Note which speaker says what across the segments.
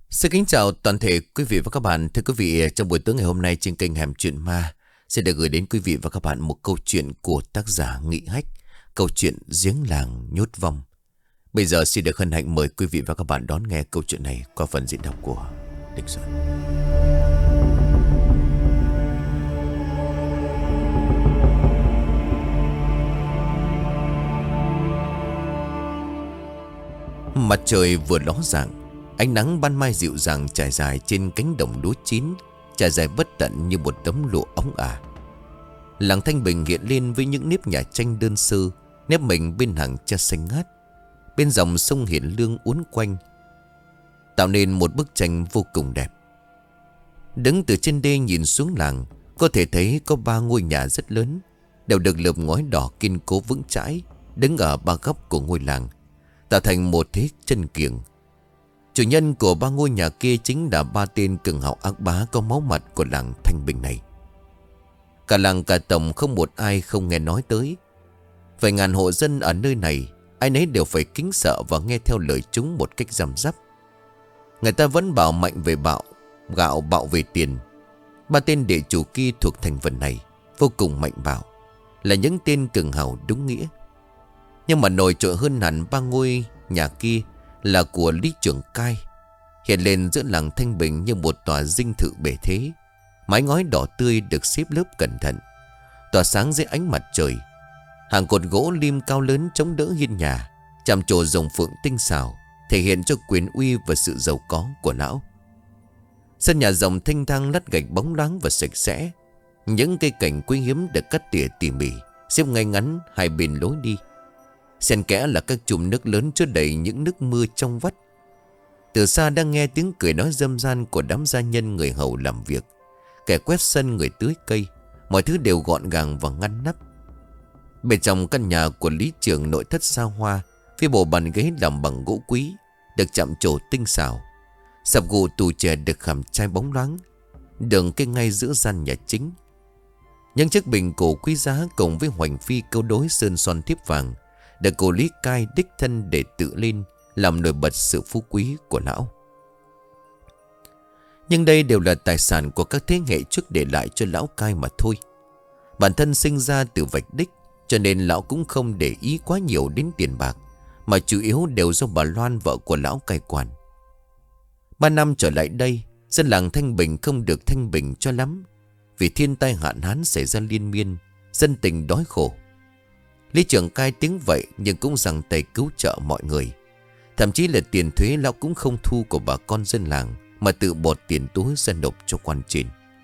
Speaker 1: Xin kính chào toàn thể quý vị và các bạn. Thưa quý vị, trong buổi tối ngày hôm nay trên kênh Hẻm Chuyện Ma sẽ được gửi đến quý vị và các bạn một câu chuyện của tác giả Nghị Hách, câu chuyện Giếng Làng Nhốt Vong. Bây giờ xin được hân hạnh mời quý vị và các bạn đón nghe câu chuyện này qua phần diễn đọc của Đình Duẩn. Mặt trời vừa ló dạng, ánh nắng ban mai dịu dàng trải dài trên cánh đồng lúa chín, trải dài bất tận như một tấm lụa óng ả. Làng Thanh Bình hiện lên với những nếp nhà tranh đơn sơ, nép mình bên hàng tre xanh ngát, bên dòng sông Hiền Lương uốn quanh, tạo nên một bức tranh vô cùng đẹp. Đứng từ trên đê nhìn xuống làng, có thể thấy có 3 ngôi nhà rất lớn, đều được lợp ngói đỏ kiên cố vững chãi, đứng ở 3 góc của ngôi làng, tạo thành một thế chân kiềng. Chủ nhân của 3 ngôi nhà kia chính là 3 tên cường hào ác bá có máu mặt của làng Thanh Bình này. Cả làng cả tổng không một ai không nghe nói tới. Vài ngàn hộ dân ở nơi này, ai nấy đều phải kính sợ và nghe theo lời chúng một cách răm rắp. Người ta vẫn bảo mạnh về bạo, gạo bạo về tiền. 3 tên địa chủ kia thuộc thành phần này vô cùng mạnh bạo, là những tên cường hào đúng nghĩa. Nhưng mà nổi trội hơn hẳn 3 ngôi nhà kia là của Lý Trường Cai, hiện lên giữa làng Thanh Bình như một tòa dinh thự bề thế. Mái ngói đỏ tươi được xếp lớp cẩn thận, tỏa sáng dưới ánh mặt trời. Hàng cột gỗ lim cao lớn chống đỡ hiên nhà, chạm trổ rồng phượng tinh xảo, thể hiện cho quyền uy và sự giàu có của lão. Sân nhà rộng thanh thang, lát gạch bóng loáng và sạch sẽ. Những cây cảnh quý hiếm được cắt tỉa tỉ mỉ, xếp ngay ngắn hai bên lối đi. Xen kẽ là các chùm nước lớn chứa đầy những nước mưa trong vắt. Từ xa đang nghe tiếng cười nói râm ran của đám gia nhân người hầu làm việc, kẻ quét sân, người tưới cây. Mọi thứ đều gọn gàng và ngăn nắp. Bên trong căn nhà của Lý Trường, nội thất xa hoa, phía bộ bàn ghế làm bằng gỗ quý được chạm trổ tinh xảo. Sập gỗ tủ chè được khảm trai bóng loáng, đường cây ngay giữa gian nhà chính. Những chiếc bình cổ quý giá cùng với hoành phi câu đối sơn son thiếp vàng được cô Lý Cai đích thân để tự lên, làm nổi bật sự phú quý của lão. Nhưng đây đều là tài sản của các thế hệ trước để lại cho lão Cai mà thôi. Bản thân sinh ra từ vạch đích, cho nên lão cũng không để ý quá nhiều đến tiền bạc, mà chủ yếu đều do bà Loan, vợ của lão, cai quản. 3 năm trở lại đây, dân làng Thanh Bình không được thanh bình cho lắm, vì thiên tai hạn hán xảy ra liên miên, dân tình đói khổ. Lý Trường Cai tiếng vậy nhưng cũng giằng tay cứu trợ mọi người. Thậm chí là tiền thuế lão cũng không thu của bà con dân làng, mà tự bọt tiền túi ra nộp cho quan trên.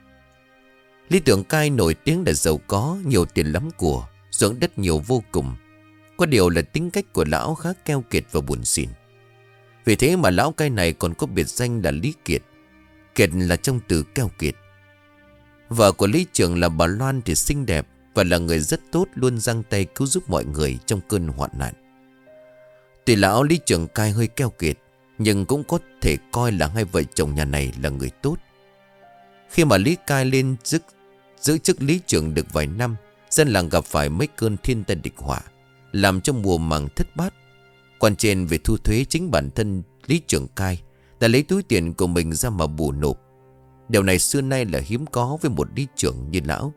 Speaker 1: Lý Trường Cai nổi tiếng là giàu có, nhiều tiền lắm của, ruộng đất nhiều vô cùng. Có điều là tính cách của lão khá keo kiệt và buồn xỉn. Vì thế mà lão Cai này còn có biệt danh là Lý Kiệt. Kiệt là trong từ keo kiệt. Vợ của Lý Trường là bà Loan thì xinh đẹp và là người rất tốt, luôn giang tay cứu giúp mọi người trong cơn hoạn nạn. Tuy lão Lý Trường Cai hơi keo kiệt, nhưng cũng có thể coi là hai vợ chồng nhà này là người tốt. Khi mà Lý Cai lên giữ chức Lý Trường được vài năm, dân làng gặp phải mấy cơn thiên tai địch họa, làm cho mùa màng thất bát. Quan trên về thu thuế, chính bản thân Lý Trường Cai đã lấy túi tiền của mình ra mà bù nộp. Điều này xưa nay là hiếm có với một lý trưởng như lão.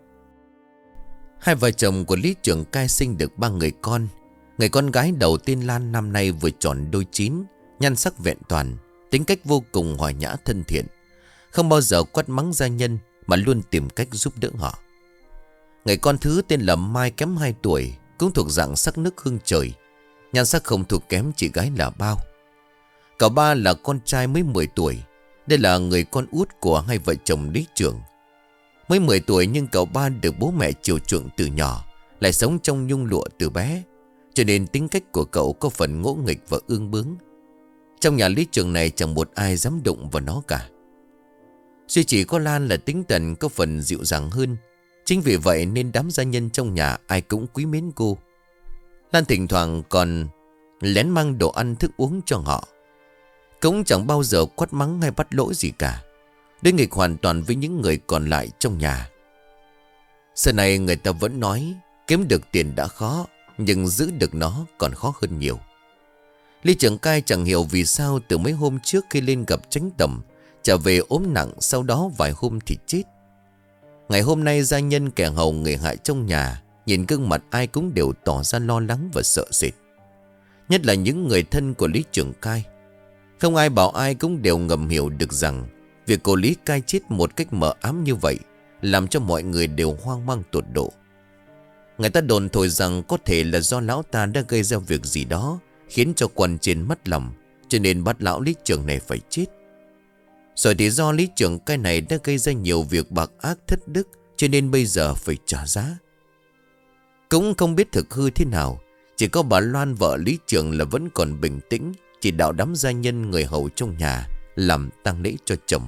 Speaker 1: Hai vợ chồng của Lý Trường Cai sinh được 3 người con. Người con gái đầu tên Lan năm nay vừa tròn đôi 9, nhan sắc vẹn toàn, tính cách vô cùng hòa nhã thân thiện, không bao giờ quát mắng gia nhân mà luôn tìm cách giúp đỡ họ. Người con thứ tên là Mai kém 2 tuổi, cũng thuộc dạng sắc nước hương trời, nhan sắc không thuộc kém chị gái là Bao. Cả ba là con trai mới 10 tuổi. Đây là người con út của hai vợ chồng Lý Trường. Mới 10 tuổi nhưng cậu ba được bố mẹ chiều chuộng từ nhỏ, lại sống trong nhung lụa từ bé, cho nên tính cách của cậu có phần ngỗ nghịch và ương bướng. Trong nhà Lý Trường này chẳng một ai dám đụng vào nó cả. Duy chỉ có Lan là tính tình có phần dịu dàng hơn. Chính vì vậy nên đám gia nhân trong nhà ai cũng quý mến cô. Lan thỉnh thoảng còn lén mang đồ ăn thức uống cho họ, cũng chẳng bao giờ quát mắng hay bắt lỗi gì cả, đối nghịch hoàn toàn với những người còn lại trong nhà. Xưa này người ta vẫn nói kiếm được tiền đã khó, nhưng giữ được nó còn khó hơn nhiều. Lý Trường Cai chẳng hiểu vì sao từ mấy hôm trước khi lên gặp Chánh Tổng, trở về ốm nặng, sau đó vài hôm thì chết. Ngày hôm nay gia nhân kẻ hầu người hại trong nhà, nhìn gương mặt ai cũng đều tỏ ra lo lắng và sợ sệt. Nhất là những người thân của Lý Trường Cai. Không ai bảo ai cũng đều ngầm hiểu được rằng việc cô Lý Cai chết một cách mờ ám như vậy làm cho mọi người đều hoang mang tột độ. Người ta đồn thổi rằng có thể là do lão ta đã gây ra việc gì đó khiến cho quan trên mất lòng, cho nên bắt lão Lý Trường này phải chết. Rồi thì do Lý Trường Cai này đã gây ra nhiều việc bạc ác thất đức, cho nên bây giờ phải trả giá. Cũng không biết thực hư thế nào, chỉ có bà Loan vợ Lý Trường là vẫn còn bình tĩnh, chỉ đạo đám gia nhân người hầu trong nhà làm tang lễ cho chồng.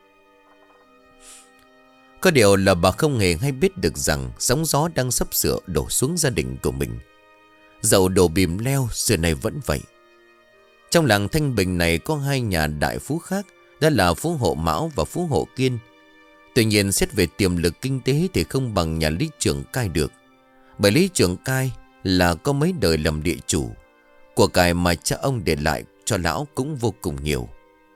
Speaker 1: Có điều là bà không hề hay biết được rằng sóng gió đang sắp sửa đổ xuống gia đình của mình. Dầu đổ bìm leo, xưa này vẫn vậy. Trong làng Thanh Bình này có hai nhà đại phú khác, đó là Phú Hộ Mão và Phú Hộ Kiên. Tuy nhiên xét về tiềm lực kinh tế thì không bằng nhà Lý Trường Cai được. Bởi Lý Trường Cai là có mấy đời làm địa chủ, của cải mà cha ông để lại cho lão cũng vô cùng nhiều.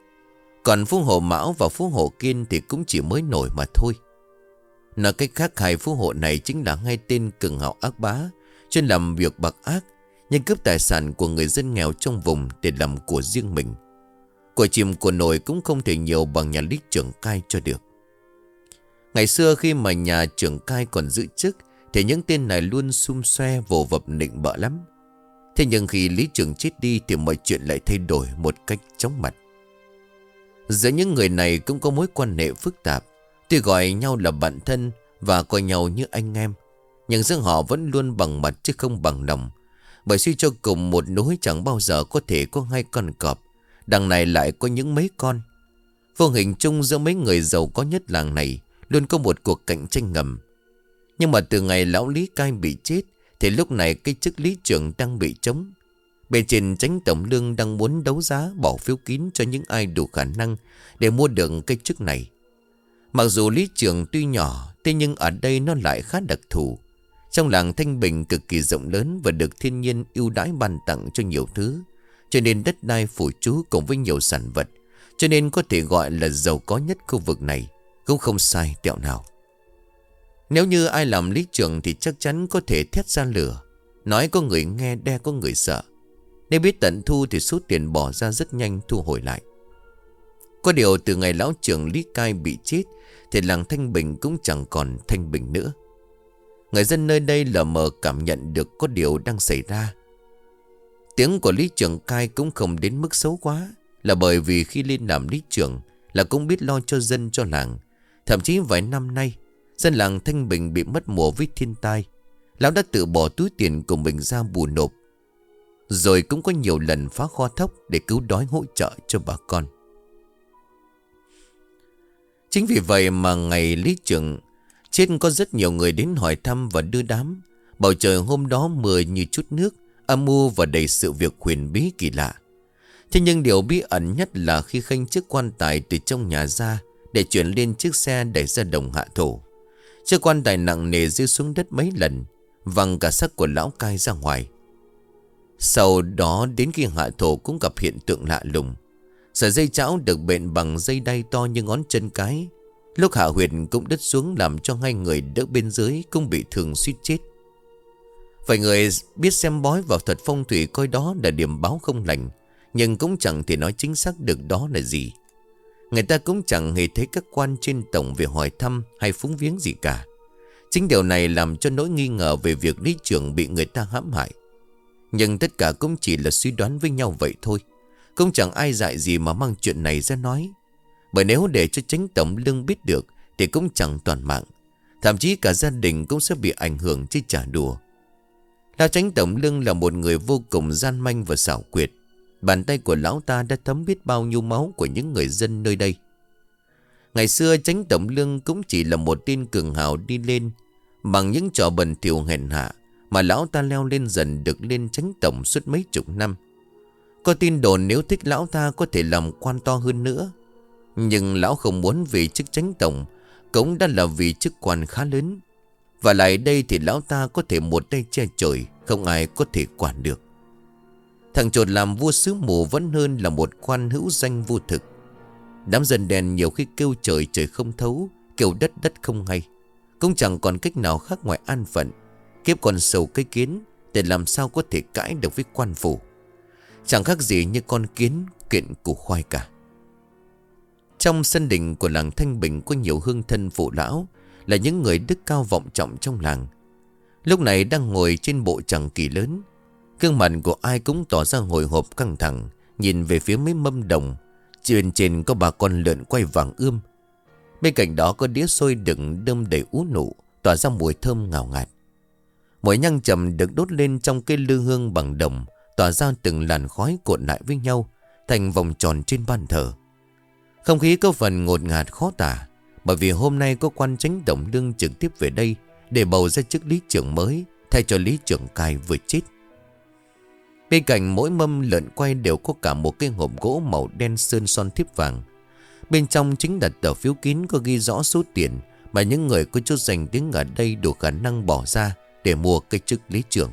Speaker 1: Còn Phú Hộ Mão và Phú Hộ Kiên thì cũng chỉ mới nổi mà thôi. Nói cách khác, hai phú hộ này chính là hai tên cường hào ác bá, chuyên làm việc bạc ác, nhưng cướp tài sản của người dân nghèo trong vùng để làm của riêng mình. Của chìm của nổi cũng không thể nhiều bằng nhà Lý Trường Cai cho được. Ngày xưa khi mà nhà Trường Cai còn giữ chức thì những tên này luôn xum xoe vồ vập nịnh bợ lắm. Thế nhưng khi Lý Trường chết đi thì mọi chuyện lại thay đổi một cách chóng mặt. Giữa những người này cũng có mối quan hệ phức tạp. Tuy gọi nhau là bạn thân và coi nhau như anh em, nhưng giữa họ vẫn luôn bằng mặt chứ không bằng lòng. Bởi suy cho cùng một núi chẳng bao giờ có thể có hai con cọp, đằng này lại có những mấy con. Vô hình chung giữa mấy người giàu có nhất làng này luôn có một cuộc cạnh tranh ngầm. Nhưng mà từ ngày lão Lý Cai bị chết thì lúc này cái chức lý trưởng đang bị trống. Bên trên Chánh Tổng Lương đang muốn đấu giá bỏ phiếu kín cho những ai đủ khả năng để mua được cái chức này. Mặc dù lý trường tuy nhỏ, thế nhưng ở đây nó lại khá đặc thù. Trong làng Thanh Bình cực kỳ rộng lớn và được thiên nhiên ưu đãi ban tặng cho nhiều thứ, cho nên đất đai phủ trú cùng với nhiều sản vật, cho nên có thể gọi là giàu có nhất khu vực này, cũng không sai tẹo nào. Nếu như ai làm lý trường thì chắc chắn có thể thét ra lửa, nói có người nghe đe có người sợ. Nếu biết tận thu thì số tiền bỏ ra rất nhanh thu hồi lại. Có điều từ ngày lão trưởng Lý Cai bị chết thì làng Thanh Bình cũng chẳng còn thanh bình nữa. Người dân nơi đây lờ mờ cảm nhận được có điều đang xảy ra. Tiếng của Lý Trường Cai cũng không đến mức xấu quá, là bởi vì khi lên làm lý trưởng là cũng biết lo cho dân cho làng. Thậm chí vài năm nay dân làng Thanh Bình bị mất mùa với thiên tai, lão đã tự bỏ túi tiền của mình ra bù nộp. Rồi cũng có nhiều lần phá kho thóc để cứu đói hỗ trợ cho bà con. Chính vì vậy mà ngày lý trưởng chết có rất nhiều người đến hỏi thăm và đưa đám. Bầu trời hôm đó mưa như chút nước, âm u và đầy sự việc huyền bí kỳ lạ. Thế nhưng điều bí ẩn nhất là khi khênh chiếc quan tài từ trong nhà ra để chuyển lên chiếc xe đẩy ra đồng hạ thổ. Chiếc quan tài nặng nề rơi xuống đất mấy lần, văng cả xác của lão Cai ra ngoài. Sau đó đến khi hạ thổ cũng gặp hiện tượng lạ lùng. Sợi dây chảo được bện bằng dây đai to như ngón chân cái, lúc hạ huyệt cũng đứt xuống làm cho hai người đỡ bên dưới cũng bị thương suýt chết. Vài người biết xem bói vào thuật phong thủy coi đó là điểm báo không lành, nhưng cũng chẳng thể nói chính xác được đó là gì. Người ta cũng chẳng hề thấy các quan trên tổng về hỏi thăm hay phúng viếng gì cả. Chính điều này làm cho nỗi nghi ngờ về việc lý trưởng bị người ta hãm hại. Nhưng tất cả cũng chỉ là suy đoán với nhau vậy thôi. Cũng chẳng ai dại gì mà mang chuyện này ra nói. Bởi nếu để cho Chánh Tổng Lương biết được thì cũng chẳng toàn mạng. Thậm chí cả gia đình cũng sẽ bị ảnh hưởng chứ chả đùa. Lão Chánh Tổng Lương là một người vô cùng gian manh và xảo quyệt. Bàn tay của lão ta đã thấm biết bao nhiêu máu của những người dân nơi đây. Ngày xưa Chánh Tổng Lương cũng chỉ là một tên cường hào đi lên bằng những trò bẩn thỉu hèn hạ, mà lão ta leo lên dần được lên Chánh Tổng suốt mấy chục năm. Có tin đồn nếu thích lão ta có thể làm quan to hơn nữa. Nhưng lão không muốn vì chức Chánh Tổng, cũng đã là vì chức quan khá lớn. Và lại đây thì lão ta có thể một tay che trời, không ai có thể quản được. Thằng chột làm vua xứ mù vẫn hơn là một quan hữu danh vô thực. Đám dân đen nhiều khi kêu trời trời không thấu, kêu đất đất không hay. Cũng chẳng còn cách nào khác ngoài an phận, kiếp con sầu cái kiến, để làm sao có thể cãi được với quan phủ. Chẳng khác gì như con kiến kiện củ khoai cả. Trong sân đình của làng Thanh Bình có nhiều hương thân phụ lão, là những người đức cao vọng trọng trong làng. Lúc này đang ngồi trên bộ tràng kỳ lớn. Gương mặt của ai cũng tỏ ra hồi hộp căng thẳng, nhìn về phía mấy mâm đồng. Trên có bà con lợn quay vàng ươm. Bên cạnh đó có đĩa xôi đựng đơm đầy ú nụ, tỏa ra mùi thơm ngào ngạt. Mỗi nhang trầm được đốt lên trong cái lư hương bằng đồng, tỏa ra từng làn khói cuộn lại với nhau, thành vòng tròn trên ban thờ. Không khí có phần ngột ngạt khó tả, bởi vì hôm nay có quan chánh tổng đương trực tiếp về đây để bầu ra chức lý trưởng mới, thay cho lý trưởng cai vừa chết. Bên cạnh mỗi mâm lợn quay đều có cả một cái hộp gỗ màu đen sơn son thiếp vàng. Bên trong chính là tờ phiếu kín có ghi rõ số tiền mà những người có chút danh tiếng ở đây đủ khả năng bỏ ra để mua cái chức lý trưởng.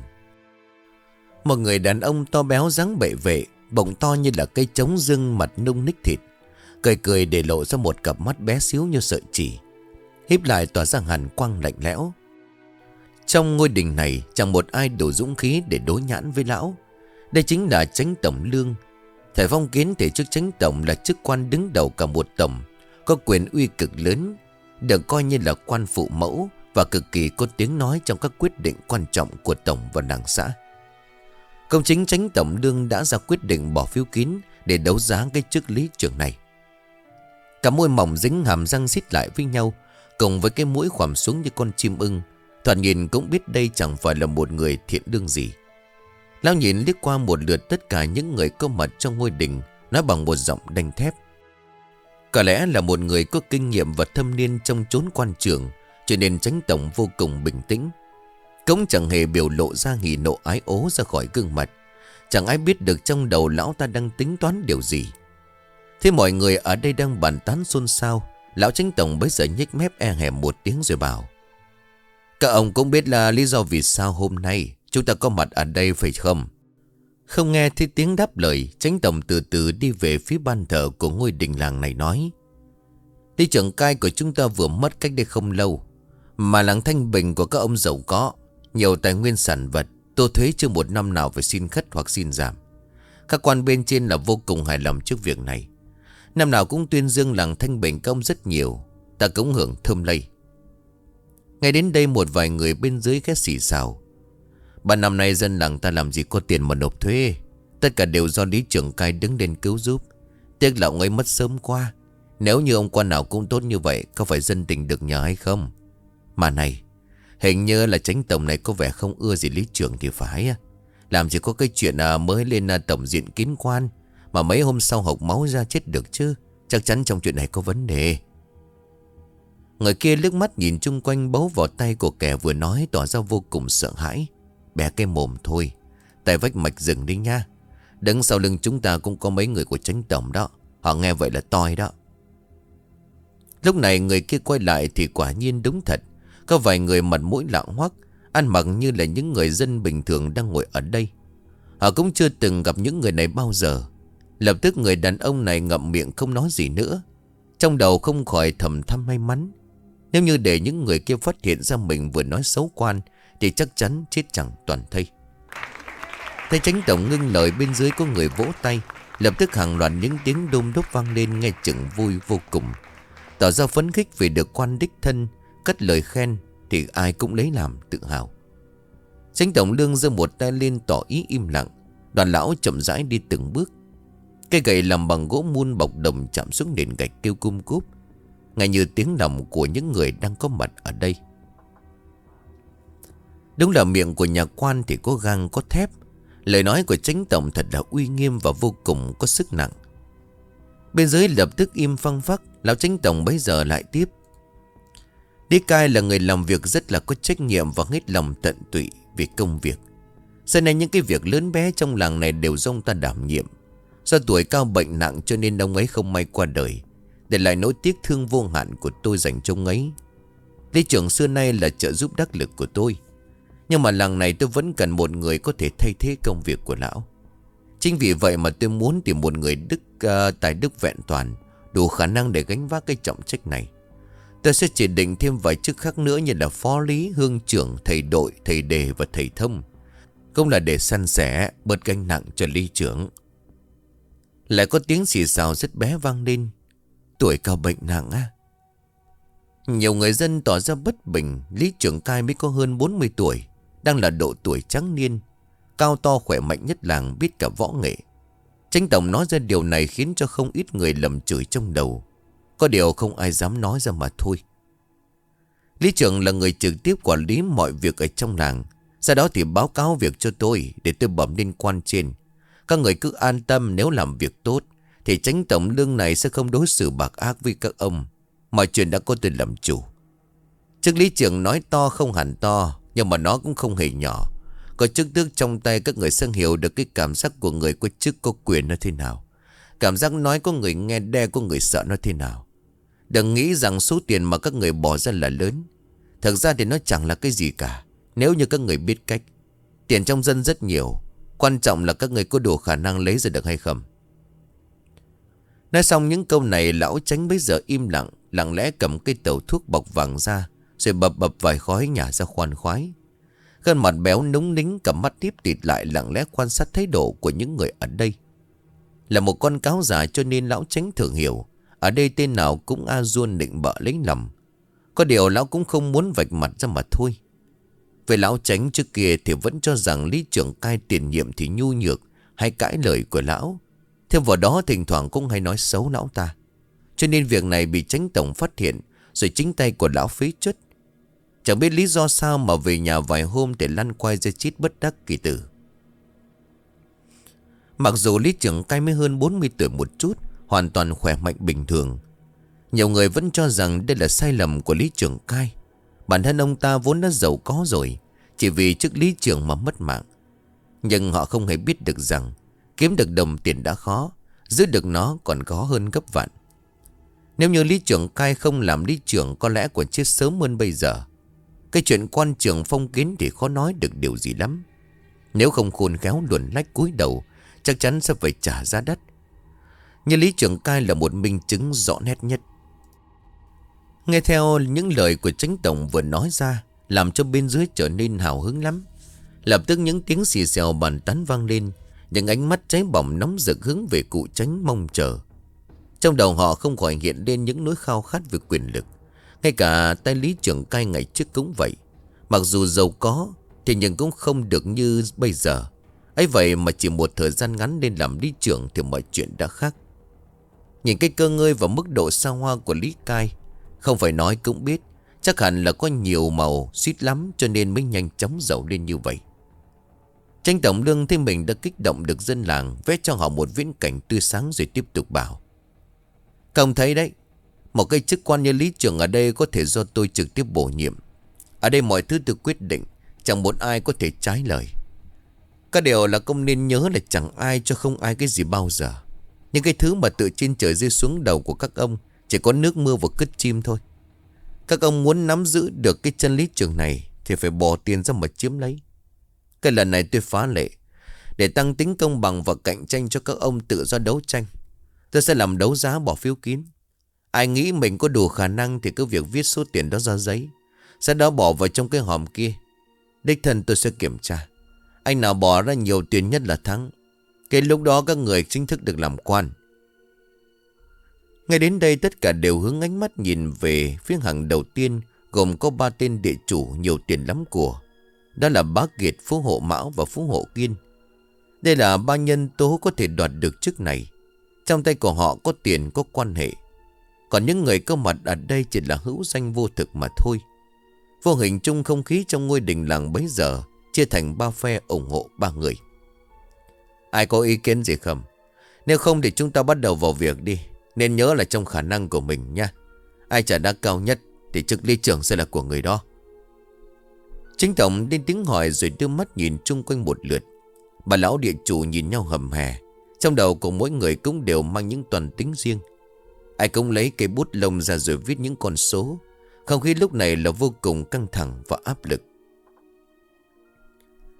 Speaker 1: Một người đàn ông to béo dáng bệ vệ, bụng to như là cây trống dưng, mặt nung ních thịt, cười cười để lộ ra một cặp mắt bé xíu như sợi chỉ, híp lại tỏa ra hàn quang lạnh lẽo. Trong ngôi đình này chẳng một ai đủ dũng khí để đối nhãn với lão. Đây chính là chánh tổng lương. Thầy phong kiến thể chức chánh tổng là chức quan đứng đầu cả một tổng, có quyền uy cực lớn, được coi như là quan phụ mẫu và cực kỳ có tiếng nói trong các quyết định quan trọng của tổng và đảng xã. Công chính chánh tổng lương đã ra quyết định bỏ phiếu kín để đấu giá cái chức lý trưởng này. Cả môi mỏng dính hàm răng xít lại với nhau, cùng với cái mũi khoằm xuống như con chim ưng, thoạt nhìn cũng biết đây chẳng phải là một người thiện lương gì. Lão nhìn liếc qua một lượt tất cả những người có mặt trong ngôi đình, nói bằng một giọng đanh thép. Có lẽ là một người có kinh nghiệm và thâm niên trong chốn quan trường, cho nên chánh tổng vô cùng bình tĩnh. Cũng chẳng hề biểu lộ ra hỉ nộ ái ố ra khỏi gương mặt. Chẳng ai biết được trong đầu lão ta đang tính toán điều gì. Thế mọi người ở đây đang bàn tán xôn xao, lão chánh tổng bấy giờ nhếch mép e hèm một tiếng rồi bảo: các ông cũng biết là lý do vì sao hôm nay chúng ta có mặt ở đây phải không? Không nghe thấy tiếng đáp lời, chánh tổng từ từ đi về phía ban thờ của ngôi đình làng này nói: lý trưởng cai của chúng ta vừa mất cách đây không lâu, mà làng Thanh Bình của các ông giàu có, nhiều tài nguyên sản vật, tô thuế chưa một năm nào phải xin khất hoặc xin giảm. Các quan bên trên là vô cùng hài lòng trước việc này. Năm nào cũng tuyên dương làng Thanh Bình công rất nhiều, ta cũng hưởng thơm lây. Ngay đến đây một vài người bên dưới khét xì xào: ba năm nay dân làng ta làm gì có tiền mà nộp thuế, tất cả đều do lý trưởng cai đứng lên cứu giúp. Tiếc là ông ấy mất sớm quá. Nếu như ông quan nào cũng tốt như vậy, có phải dân tình được nhờ hay không? Mà này, hình như là chánh tổng này có vẻ không ưa gì lý trưởng thì phải. Làm gì có cái chuyện mới lên tổng diện kiến quan mà mấy hôm sau hộc máu ra chết được chứ. Chắc chắn trong chuyện này có vấn đề. Người kia liếc mắt nhìn chung quanh, bấu vào tay của kẻ vừa nói, tỏ ra vô cùng sợ hãi. Bẻ cái mồm thôi, tay vách mạch rừng đi nha. Đứng sau lưng chúng ta cũng có mấy người của chánh tổng đó, họ nghe vậy là toi đó. Lúc này người kia quay lại thì quả nhiên đúng thật. Có vài người mặt mũi lạng hoắc, ăn mặc như là những người dân bình thường đang ngồi ở đây. Họ cũng chưa từng gặp những người này bao giờ. Lập tức người đàn ông này ngậm miệng không nói gì nữa. Trong đầu không khỏi thầm thầm may mắn. Nếu như để những người kia phát hiện ra mình vừa nói xấu quan thì chắc chắn chết chẳng toàn thây. Thấy chánh tổng ngưng lời, bên dưới có người vỗ tay. Lập tức hàng loạt những tiếng đôm đốp vang lên, nghe chừng vui vô cùng. Tỏ ra phấn khích vì được quan đích thân cất lời khen thì ai cũng lấy làm tự hào. Chánh tổng lương giơ một tay lên tỏ ý im lặng. Đoàn lão chậm rãi đi từng bước. Cây gậy làm bằng gỗ mun bọc đồng chạm xuống nền gạch kêu cum cúp, ngay như tiếng lòng của những người đang có mặt ở đây. Đúng là miệng của nhà quan thì có gang có thép. Lời nói của chánh tổng thật là uy nghiêm và vô cùng có sức nặng. Bên dưới lập tức im phăng phắc. Lão chánh tổng bấy giờ lại tiếp: lý cai là người làm việc rất là có trách nhiệm và hết lòng tận tụy vì công việc. Giờ này những cái việc lớn bé trong làng này đều do ông ta đảm nhiệm. Do tuổi cao bệnh nặng cho nên ông ấy không may qua đời, để lại nỗi tiếc thương vô hạn của tôi dành cho ông ấy. Lý trưởng xưa nay là trợ giúp đắc lực của tôi, nhưng mà làng này tôi vẫn cần một người có thể thay thế công việc của lão. Chính vì vậy mà tôi muốn tìm một người tài đức vẹn toàn, đủ khả năng để gánh vác cái trọng trách này. Tôi sẽ chỉ định thêm vài chức khác nữa như là phó lý, hương trưởng, thầy đội, thầy đề và thầy thông. Cũng là để san sẻ bớt gánh nặng cho lý trưởng. Lại có tiếng xì xào rất bé vang lên. Tuổi cao bệnh nặng á. Nhiều người dân tỏ ra bất bình. Lý trưởng cai mới có hơn 40 tuổi, đang là độ tuổi trắng niên, cao to khỏe mạnh nhất làng, biết cả võ nghệ. Chánh tổng nói ra điều này khiến cho không ít người lầm chửi trong đầu. Có điều không ai dám nói ra mà thôi. Lý trưởng là người trực tiếp quản lý mọi việc ở trong làng. Sau đó thì báo cáo việc cho tôi để tôi bẩm lên quan trên. Các người cứ an tâm, nếu làm việc tốt thì chánh tổng lương này sẽ không đối xử bạc ác với các ông. Mọi chuyện đã có tôi làm chủ. Chức lý trưởng nói to không hẳn to, nhưng mà nó cũng không hề nhỏ. Có chức tước trong tay, các người sẽ hiểu được cái cảm giác của người có chức có quyền nó thế nào. Cảm giác nói có người nghe, đe có người sợ nó thế nào. Đừng nghĩ rằng số tiền mà các người bỏ ra là lớn. Thực ra thì nó chẳng là cái gì cả, nếu như các người biết cách. Tiền trong dân rất nhiều, quan trọng là các người có đủ khả năng lấy ra được hay không. Nói xong những câu này, lão Chánh bây giờ im lặng, lặng lẽ cầm cây tàu thuốc bọc vàng ra, rồi bập bập vài khói nhả ra khoan khoái. Gương mặt béo núng nính, cầm mắt tiếp tịt lại, lặng lẽ quan sát thái độ của những người ở đây. Là một con cáo già cho nên lão Chánh thường hiểu, ở đây tên nào cũng a duôn định bợ lấy lòng. Có điều lão cũng không muốn vạch mặt ra mà thôi. Về lão Chánh trước kia thì vẫn cho rằng lý trưởng cai tiền nhiệm thì nhu nhược, hay cãi lời của lão. Thêm vào đó thỉnh thoảng cũng hay nói xấu lão ta. Cho nên việc này bị Chánh tổng phát hiện, rồi chính tay của lão phế truất. Chẳng biết lý do sao mà về nhà vài hôm để lăn quay ra chít bất đắc kỳ tử. Mặc dù lý trưởng cai mới hơn 40 tuổi một chút, hoàn toàn khỏe mạnh bình thường, nhiều người vẫn cho rằng đây là sai lầm của lý trưởng cai. Bản thân ông ta vốn đã giàu có rồi, chỉ vì chức lý trưởng mà mất mạng. Nhưng họ không hề biết được rằng kiếm được đồng tiền đã khó, giữ được nó còn khó hơn gấp vạn. Nếu như lý trưởng cai không làm lý trưởng, có lẽ còn chết sớm hơn bây giờ. Cái chuyện quan trường phong kiến thì khó nói được điều gì lắm. Nếu không khôn khéo luồn lách cúi đầu, chắc chắn sẽ phải trả giá đắt. Nhưng lý trưởng cai là một minh chứng rõ nét nhất. Nghe theo những lời của Chánh tổng vừa nói ra, làm cho bên dưới trở nên hào hứng lắm. Lập tức những tiếng xì xèo bàn tán vang lên, những ánh mắt cháy bỏng nóng rực hướng về cụ Chánh mong chờ. Trong đầu họ không khỏi hiện lên những nỗi khao khát về quyền lực. Ngay cả tay lý trưởng cai ngày trước cũng vậy. Mặc dù giàu có thì nhưng cũng không được như bây giờ. Ấy vậy mà chỉ một thời gian ngắn lên làm lý trưởng thì mọi chuyện đã khác. Nhìn cái cơ ngơi và mức độ xa hoa của lý cai, không phải nói cũng biết, chắc hẳn là có nhiều màu suýt lắm cho nên mới nhanh chóng giàu lên như vậy. Chánh tổng lương thấy mình đã kích động được dân làng, vẽ cho họ một viễn cảnh tươi sáng rồi tiếp tục bảo. Không thấy đấy, một cái chức quan như lý trưởng ở đây có thể do tôi trực tiếp bổ nhiệm. Ở đây mọi thứ tôi quyết định, chẳng một ai có thể trái lời. Có điều là công nên nhớ là chẳng ai cho không ai cái gì bao giờ. Nhưng cái thứ mà từ trên trời rơi xuống đầu của các ông chỉ có nước mưa và cứt chim thôi. Các ông muốn nắm giữ được cái chân lý trưởng này thì phải bỏ tiền ra mà chiếm lấy. Cái lần này tôi phá lệ, để tăng tính công bằng và cạnh tranh cho các ông tự do đấu tranh. Tôi sẽ làm đấu giá bỏ phiếu kín. Ai nghĩ mình có đủ khả năng thì cứ việc viết số tiền đó ra giấy, sau đó bỏ vào trong cái hòm kia. Đích thân tôi sẽ kiểm tra. Anh nào bỏ ra nhiều tiền nhất là thắng. Cái lúc đó các người chính thức được làm quan. Ngay đến đây tất cả đều hướng ánh mắt nhìn về phía hàng đầu tiên, gồm có 3 tên địa chủ nhiều tiền lắm của. Đó là Bá Kiệt, Phú Hộ Mão và Phú Hộ Kiên. Đây là 3 nhân tố có thể đoạt được chức này. Trong tay của họ có tiền, có quan hệ. Còn những người có mặt ở đây chỉ là hữu danh vô thực mà thôi. Vô hình chung không khí trong ngôi đình làng bấy giờ chia thành 3 phe ủng hộ 3 người. Ai có ý kiến gì không? Nếu không thì chúng ta bắt đầu vào việc đi. Nên nhớ là trong khả năng của mình nha. Ai trả giá cao nhất thì chức lý trưởng sẽ là của người đó. Chính tổng lên tiếng hỏi rồi đưa mắt nhìn chung quanh một lượt. Bà lão địa chủ nhìn nhau hầm hè. Trong đầu của mỗi người cũng đều mang những toàn tính riêng. Ai cũng lấy cây bút lông ra rồi viết những con số. Không khí lúc này là vô cùng căng thẳng và áp lực.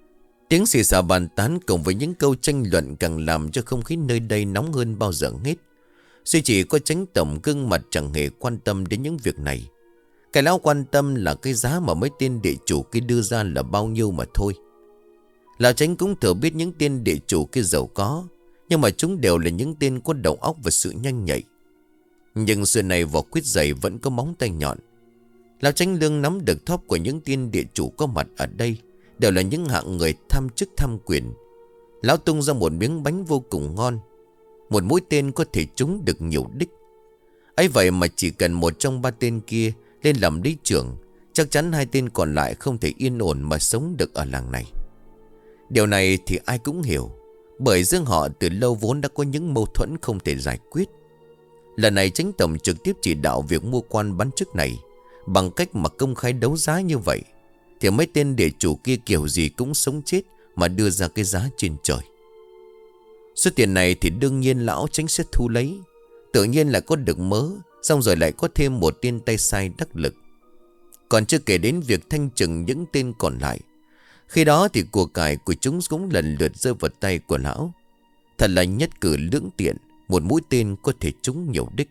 Speaker 1: Tiếng xì xào bàn tán cùng với những câu tranh luận càng làm cho không khí nơi đây nóng hơn bao giờ hết. Duy chỉ có Chánh tổng gương mặt chẳng hề quan tâm đến những việc này. Cái lão quan tâm là cái giá mà mấy tên địa chủ kia đưa ra là bao nhiêu mà thôi. Lão Chánh cũng thừa biết những tên địa chủ kia giàu có, nhưng mà chúng đều là những tên có đầu óc và sự nhanh nhạy. Nhưng xưa này vỏ quýt dày vẫn có móng tay nhọn. Lão Chánh Lương nắm được thóp của những tên địa chủ có mặt ở đây đều là những hạng người tham chức tham quyền. Lão tung ra một miếng bánh vô cùng ngon. Một mũi tên có thể trúng được nhiều đích. Ấy vậy mà chỉ cần một trong ba tên kia lên làm lý trưởng, chắc chắn hai tên còn lại không thể yên ổn mà sống được ở làng này. Điều này thì ai cũng hiểu, bởi giữa họ từ lâu vốn đã có những mâu thuẫn không thể giải quyết. Lần này Chánh tổng trực tiếp chỉ đạo việc mua quan bán chức này. Bằng cách mà công khai đấu giá như vậy thì mấy tên địa chủ kia kiểu gì cũng sống chết mà đưa ra cái giá trên trời. Số tiền này thì đương nhiên lão Chánh sẽ thu lấy. Tự nhiên là có được mớ, xong rồi lại có thêm một tên tay sai đắc lực. Còn chưa kể đến việc thanh trừng những tên còn lại. Khi đó thì của cải của chúng cũng lần lượt rơi vào tay của lão. Thật là nhất cử lưỡng tiện, một mũi tên có thể trúng nhiều đích.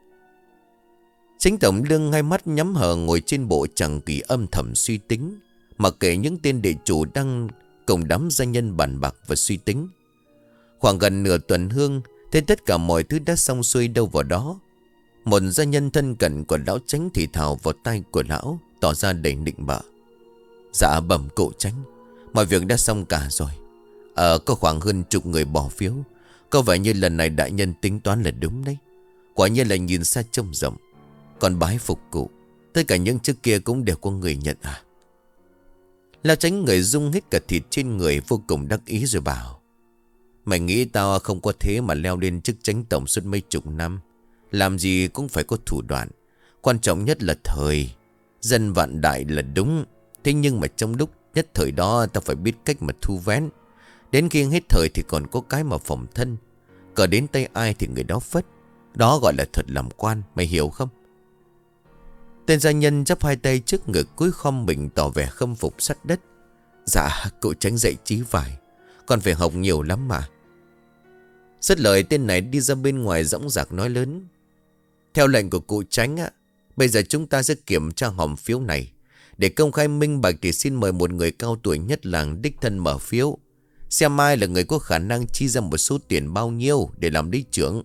Speaker 1: Chánh tổng Lương hai mắt nhắm hờ ngồi trên bộ chẳng kỳ âm thầm suy tính. Mặc kệ những tên địa chủ đang cùng đám gia nhân bàn bạc và suy tính. Khoảng gần nửa tuần hương, thế tất cả mọi thứ đã xong xuôi đâu vào đó. Một gia nhân thân cận của lão Chánh thì thào vào tay của lão, tỏ ra đầy nịnh bợ. Dạ bẩm cụ Chánh, mọi việc đã xong cả rồi. Có khoảng hơn chục người bỏ phiếu. Có vẻ như lần này đại nhân tính toán là đúng đấy. Quả nhiên là nhìn xa trông rộng. Còn bái phục cụ, tất cả những trước kia cũng đều có người nhận à? Lão Chánh người rung hết cả thịt trên người, vô cùng đắc ý rồi bảo: Mày nghĩ tao không có thế mà leo lên chức Chánh tổng suốt mấy chục năm? Làm gì cũng phải có thủ đoạn. Quan trọng nhất là thời. Dân vạn đại là đúng. Thế nhưng mà trong lúc nhất thời đó tao phải biết cách mà thu vén. Đến khi hết thời thì còn có cái mà phòng thân. Cờ đến tay ai thì người đó phất. Đó gọi là thuật làm quan, mày hiểu không? Tên gia nhân chắp hai tay trước ngực cúi khom mình tỏ vẻ khâm phục sát đất. Dạ cụ Chánh dạy chí phải, còn phải học nhiều lắm mà. Dứt lời tên này đi ra bên ngoài dõng dạc nói lớn: Theo lệnh của cụ Chánh á, bây giờ chúng ta sẽ kiểm tra hòm phiếu này. Để công khai minh bạch thì xin mời một người cao tuổi nhất làng đích thân mở phiếu, xem ai là người có khả năng chi ra một số tiền bao nhiêu để làm lý trưởng.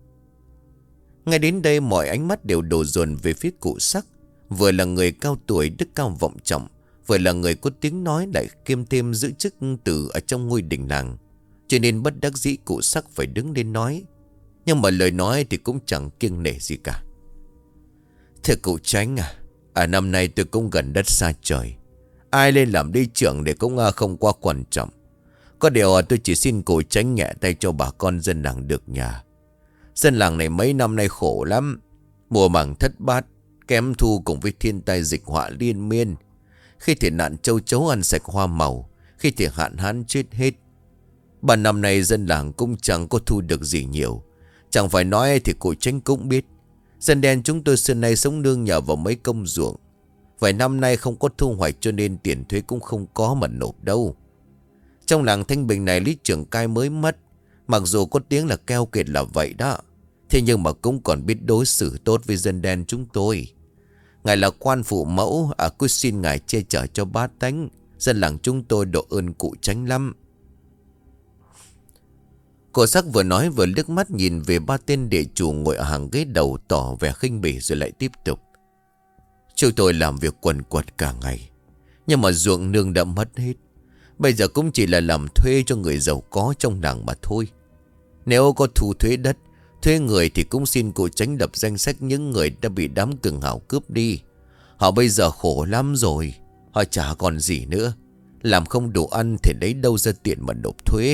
Speaker 1: Ngay đến đây mọi ánh mắt đều đổ dồn về phía cụ Sắc. Vừa là người cao tuổi đức cao vọng trọng, vừa là người có tiếng nói, lại kiêm thêm giữ chức tử ở trong ngôi đình làng. Cho nên bất đắc dĩ cụ Sắc phải đứng lên nói. Nhưng mà lời nói thì cũng chẳng kiêng nể gì cả. Thưa cụ Chánh à, năm nay tôi cũng gần đất xa trời. Ai lên làm lý trưởng để cũng không quá quan trọng. Có điều tôi chỉ xin cụ Chánh nhẹ tay cho bà con dân làng được nhà. Dân làng này mấy năm nay khổ lắm. Mùa màng thất bát, kém thu cùng với thiên tai dịch họa liên miên. Khi thì nạn châu chấu ăn sạch hoa màu, khi thì hạn hán chết hết. Ba năm nay dân làng cũng chẳng có thu được gì nhiều. Chẳng phải nói thì cụ Chánh cũng biết. Dân đen chúng tôi xưa nay sống nương nhờ vào mấy công ruộng. Vài năm nay không có thu hoạch cho nên tiền thuế cũng không có mà nộp đâu. Trong làng Thanh Bình này lý trưởng cai mới mất. Mặc dù có tiếng là keo kiệt là vậy đó, thế nhưng mà cũng còn biết đối xử tốt với dân đen chúng tôi. Ngài là quan phụ mẫu, cứ xin ngài che chở cho bá tánh. Dân làng chúng tôi độ ơn cụ Chánh lắm. Cô Sắc vừa nói vừa liếc mắt nhìn về ba tên địa chủ ngồi ở hàng ghế đầu, tỏ vẻ khinh bỉ rồi lại tiếp tục. Chúng tôi làm việc quần quật cả ngày, nhưng mà ruộng nương đã mất hết. Bây giờ cũng chỉ là làm thuê cho người giàu có trong làng mà thôi. Nếu có thu thuế đất, thuê người thì cũng xin cụ Chánh lập danh sách những người đã bị đám cường hào cướp đi. Họ bây giờ khổ lắm rồi, họ chả còn gì nữa. Làm không đủ ăn thì lấy đâu ra tiền mà nộp thuế.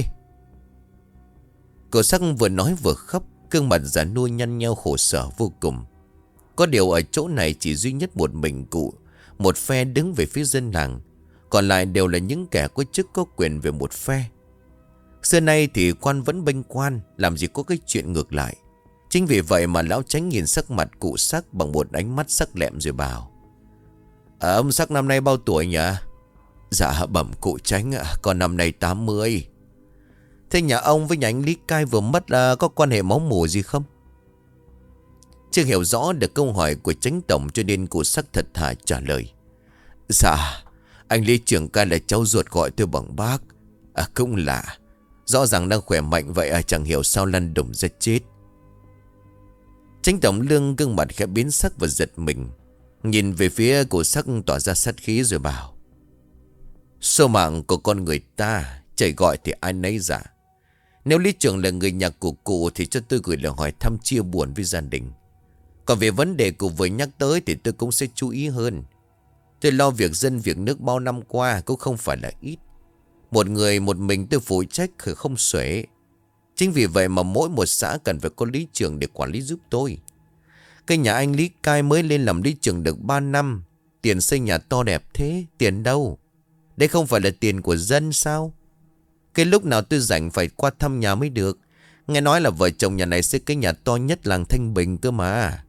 Speaker 1: Cô Sắc vừa nói vừa khóc, gương mặt già nua nhăn nheo khổ sở vô cùng. Có điều ở chỗ này chỉ duy nhất một mình cụ, một phe đứng về phía dân làng, còn lại đều là những kẻ có chức có quyền về một phe. Xưa nay thì quan vẫn bênh quan, làm gì có cái chuyện ngược lại. Chính vì vậy mà lão Chánh nhìn sắc mặt cụ Sắc bằng một ánh mắt sắc lẹm rồi bảo: ông Sắc năm nay bao tuổi nhỉ? Dạ bẩm cụ Chánh ạ, con năm nay 80. Thế nhà ông với nhà anh Lý Cai vừa mất có quan hệ máu mủ gì không? Chưa hiểu rõ được câu hỏi của Chánh tổng cho nên cụ Sắc thật thà trả lời. Dạ, anh Lý Trưởng Cai là cháu ruột gọi tôi bằng bác. Cũng lạ. Rõ ràng đang khỏe mạnh vậy chẳng hiểu sao lăn đùng ra chết. Chánh tổng Lương gương mặt khẽ biến sắc và giật mình. Nhìn về phía cụ Sắc tỏa ra sát khí rồi bảo. Số mạng của con người ta, trời gọi thì ai nấy dạ. Nếu Lý Trưởng là người nhà của cụ thì cho tôi gửi lời hỏi thăm chia buồn với gia đình. Còn về vấn đề cụ vừa nhắc tới thì tôi cũng sẽ chú ý hơn. Tôi lo việc dân việc nước bao năm qua cũng không phải là ít. Một người một mình tôi phụ trách không xuể. Chính vì vậy mà mỗi một xã cần phải có lý trưởng để quản lý giúp tôi. Cái nhà anh Lý Cai mới lên làm lý trưởng được 3 năm. Tiền xây nhà to đẹp thế, tiền đâu? Đây không phải là tiền của dân sao? Cái lúc nào tôi rảnh phải qua thăm nhà mới được. Nghe nói là vợ chồng nhà này xây cái nhà to nhất làng Thanh Bình cơ mà.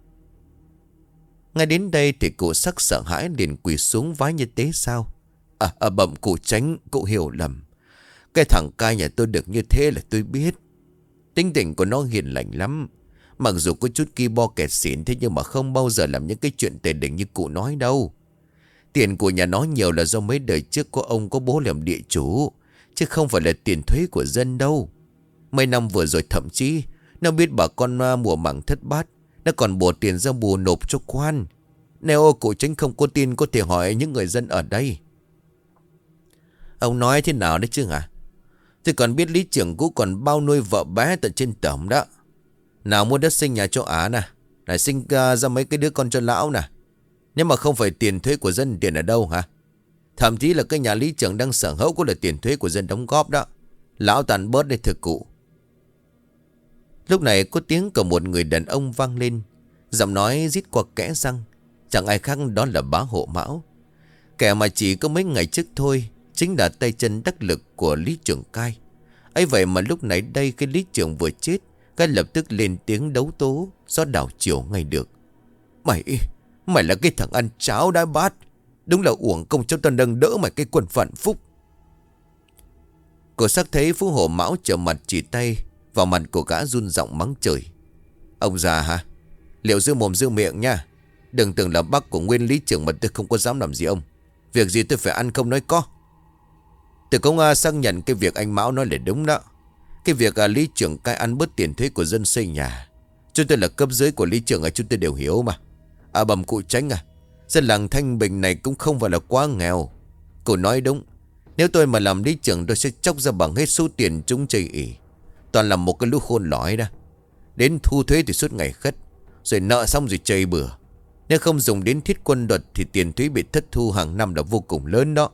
Speaker 1: Ngay đến đây thì cụ Sắc sợ hãi liền quỳ xuống vái như thế sao? Bẩm cụ Chánh, cụ hiểu lầm. Cái thằng Cai nhà tôi được như thế là tôi biết. Tính tình của nó hiền lành lắm. Mặc dù có chút ki bo kẹt xỉn thế nhưng mà không bao giờ làm những cái chuyện tề đỉnh như cụ nói đâu. Tiền của nhà nó nhiều là do mấy đời trước có ông có bố làm địa chủ, chứ không phải là tiền thuế của dân đâu. Mấy năm vừa rồi thậm chí nó biết bà con mùa màng thất bát, nó còn bỏ tiền ra bù nộp cho quan. Nếu cụ Chánh không có tin có thể hỏi những người dân ở đây. Ông nói thế nào đấy chứ hả? Tôi còn biết Lý Trưởng cũ còn bao nuôi vợ bé tận trên tổng đó. Nào mua đất sinh nhà cho Á nè, lại sinh ra mấy cái đứa con cho lão nè. Nhưng mà không phải tiền thuế của dân, tiền ở đâu hả? Thậm chí là cái nhà Lý Trưởng đang sở hữu cũng là tiền thuế của dân đóng góp đó. Lão tàn bớt để thực cụ. Lúc này có tiếng của một người đàn ông vang lên. Giọng nói rít qua kẽ răng. Chẳng ai khác đó là bá Hộ Mão. Kẻ mà chỉ có mấy ngày trước thôi chính là tay chân đắc lực của Lý Trưởng Cai. Ấy vậy mà lúc nãy đây cái Lý Trưởng vừa chết, cái lập tức lên tiếng đấu tố, do đảo chiều ngay được. Mày là cái thằng ăn cháo đá bát. Đúng là uổng công cho tao nâng đỡ mày cái quần phản phúc. Cô Sắc thấy Phú Hộ Mão trở mặt chỉ tay vào mặt của gã run giọng mắng trời. Ông già hả? Liệu giữ mồm giữ miệng nha. Đừng tưởng là bác của nguyên Lý Trưởng mà tôi không có dám làm gì ông. Việc gì tôi phải ăn không nói có. Tôi cũng xác nhận cái việc anh Mão nói là đúng đó. Cái việc Lý Trưởng Cai ăn bớt tiền thuế của dân xây nhà, chúng tôi là cấp dưới của Lý Trưởng chúng tôi đều hiểu mà. Bẩm cụ Chánh dân làng Thanh Bình này cũng không phải là quá nghèo. Cụ nói đúng. Nếu tôi mà làm Lý Trưởng tôi sẽ chóc ra bằng hết số tiền chúng chây ỉ. Toàn là một cái lũ khôn lõi đó. Đến thu thuế thì suốt ngày khất, rồi nợ xong rồi chây bừa. Nếu không dùng đến thiết quân luật thì tiền thuế bị thất thu hàng năm là vô cùng lớn đó.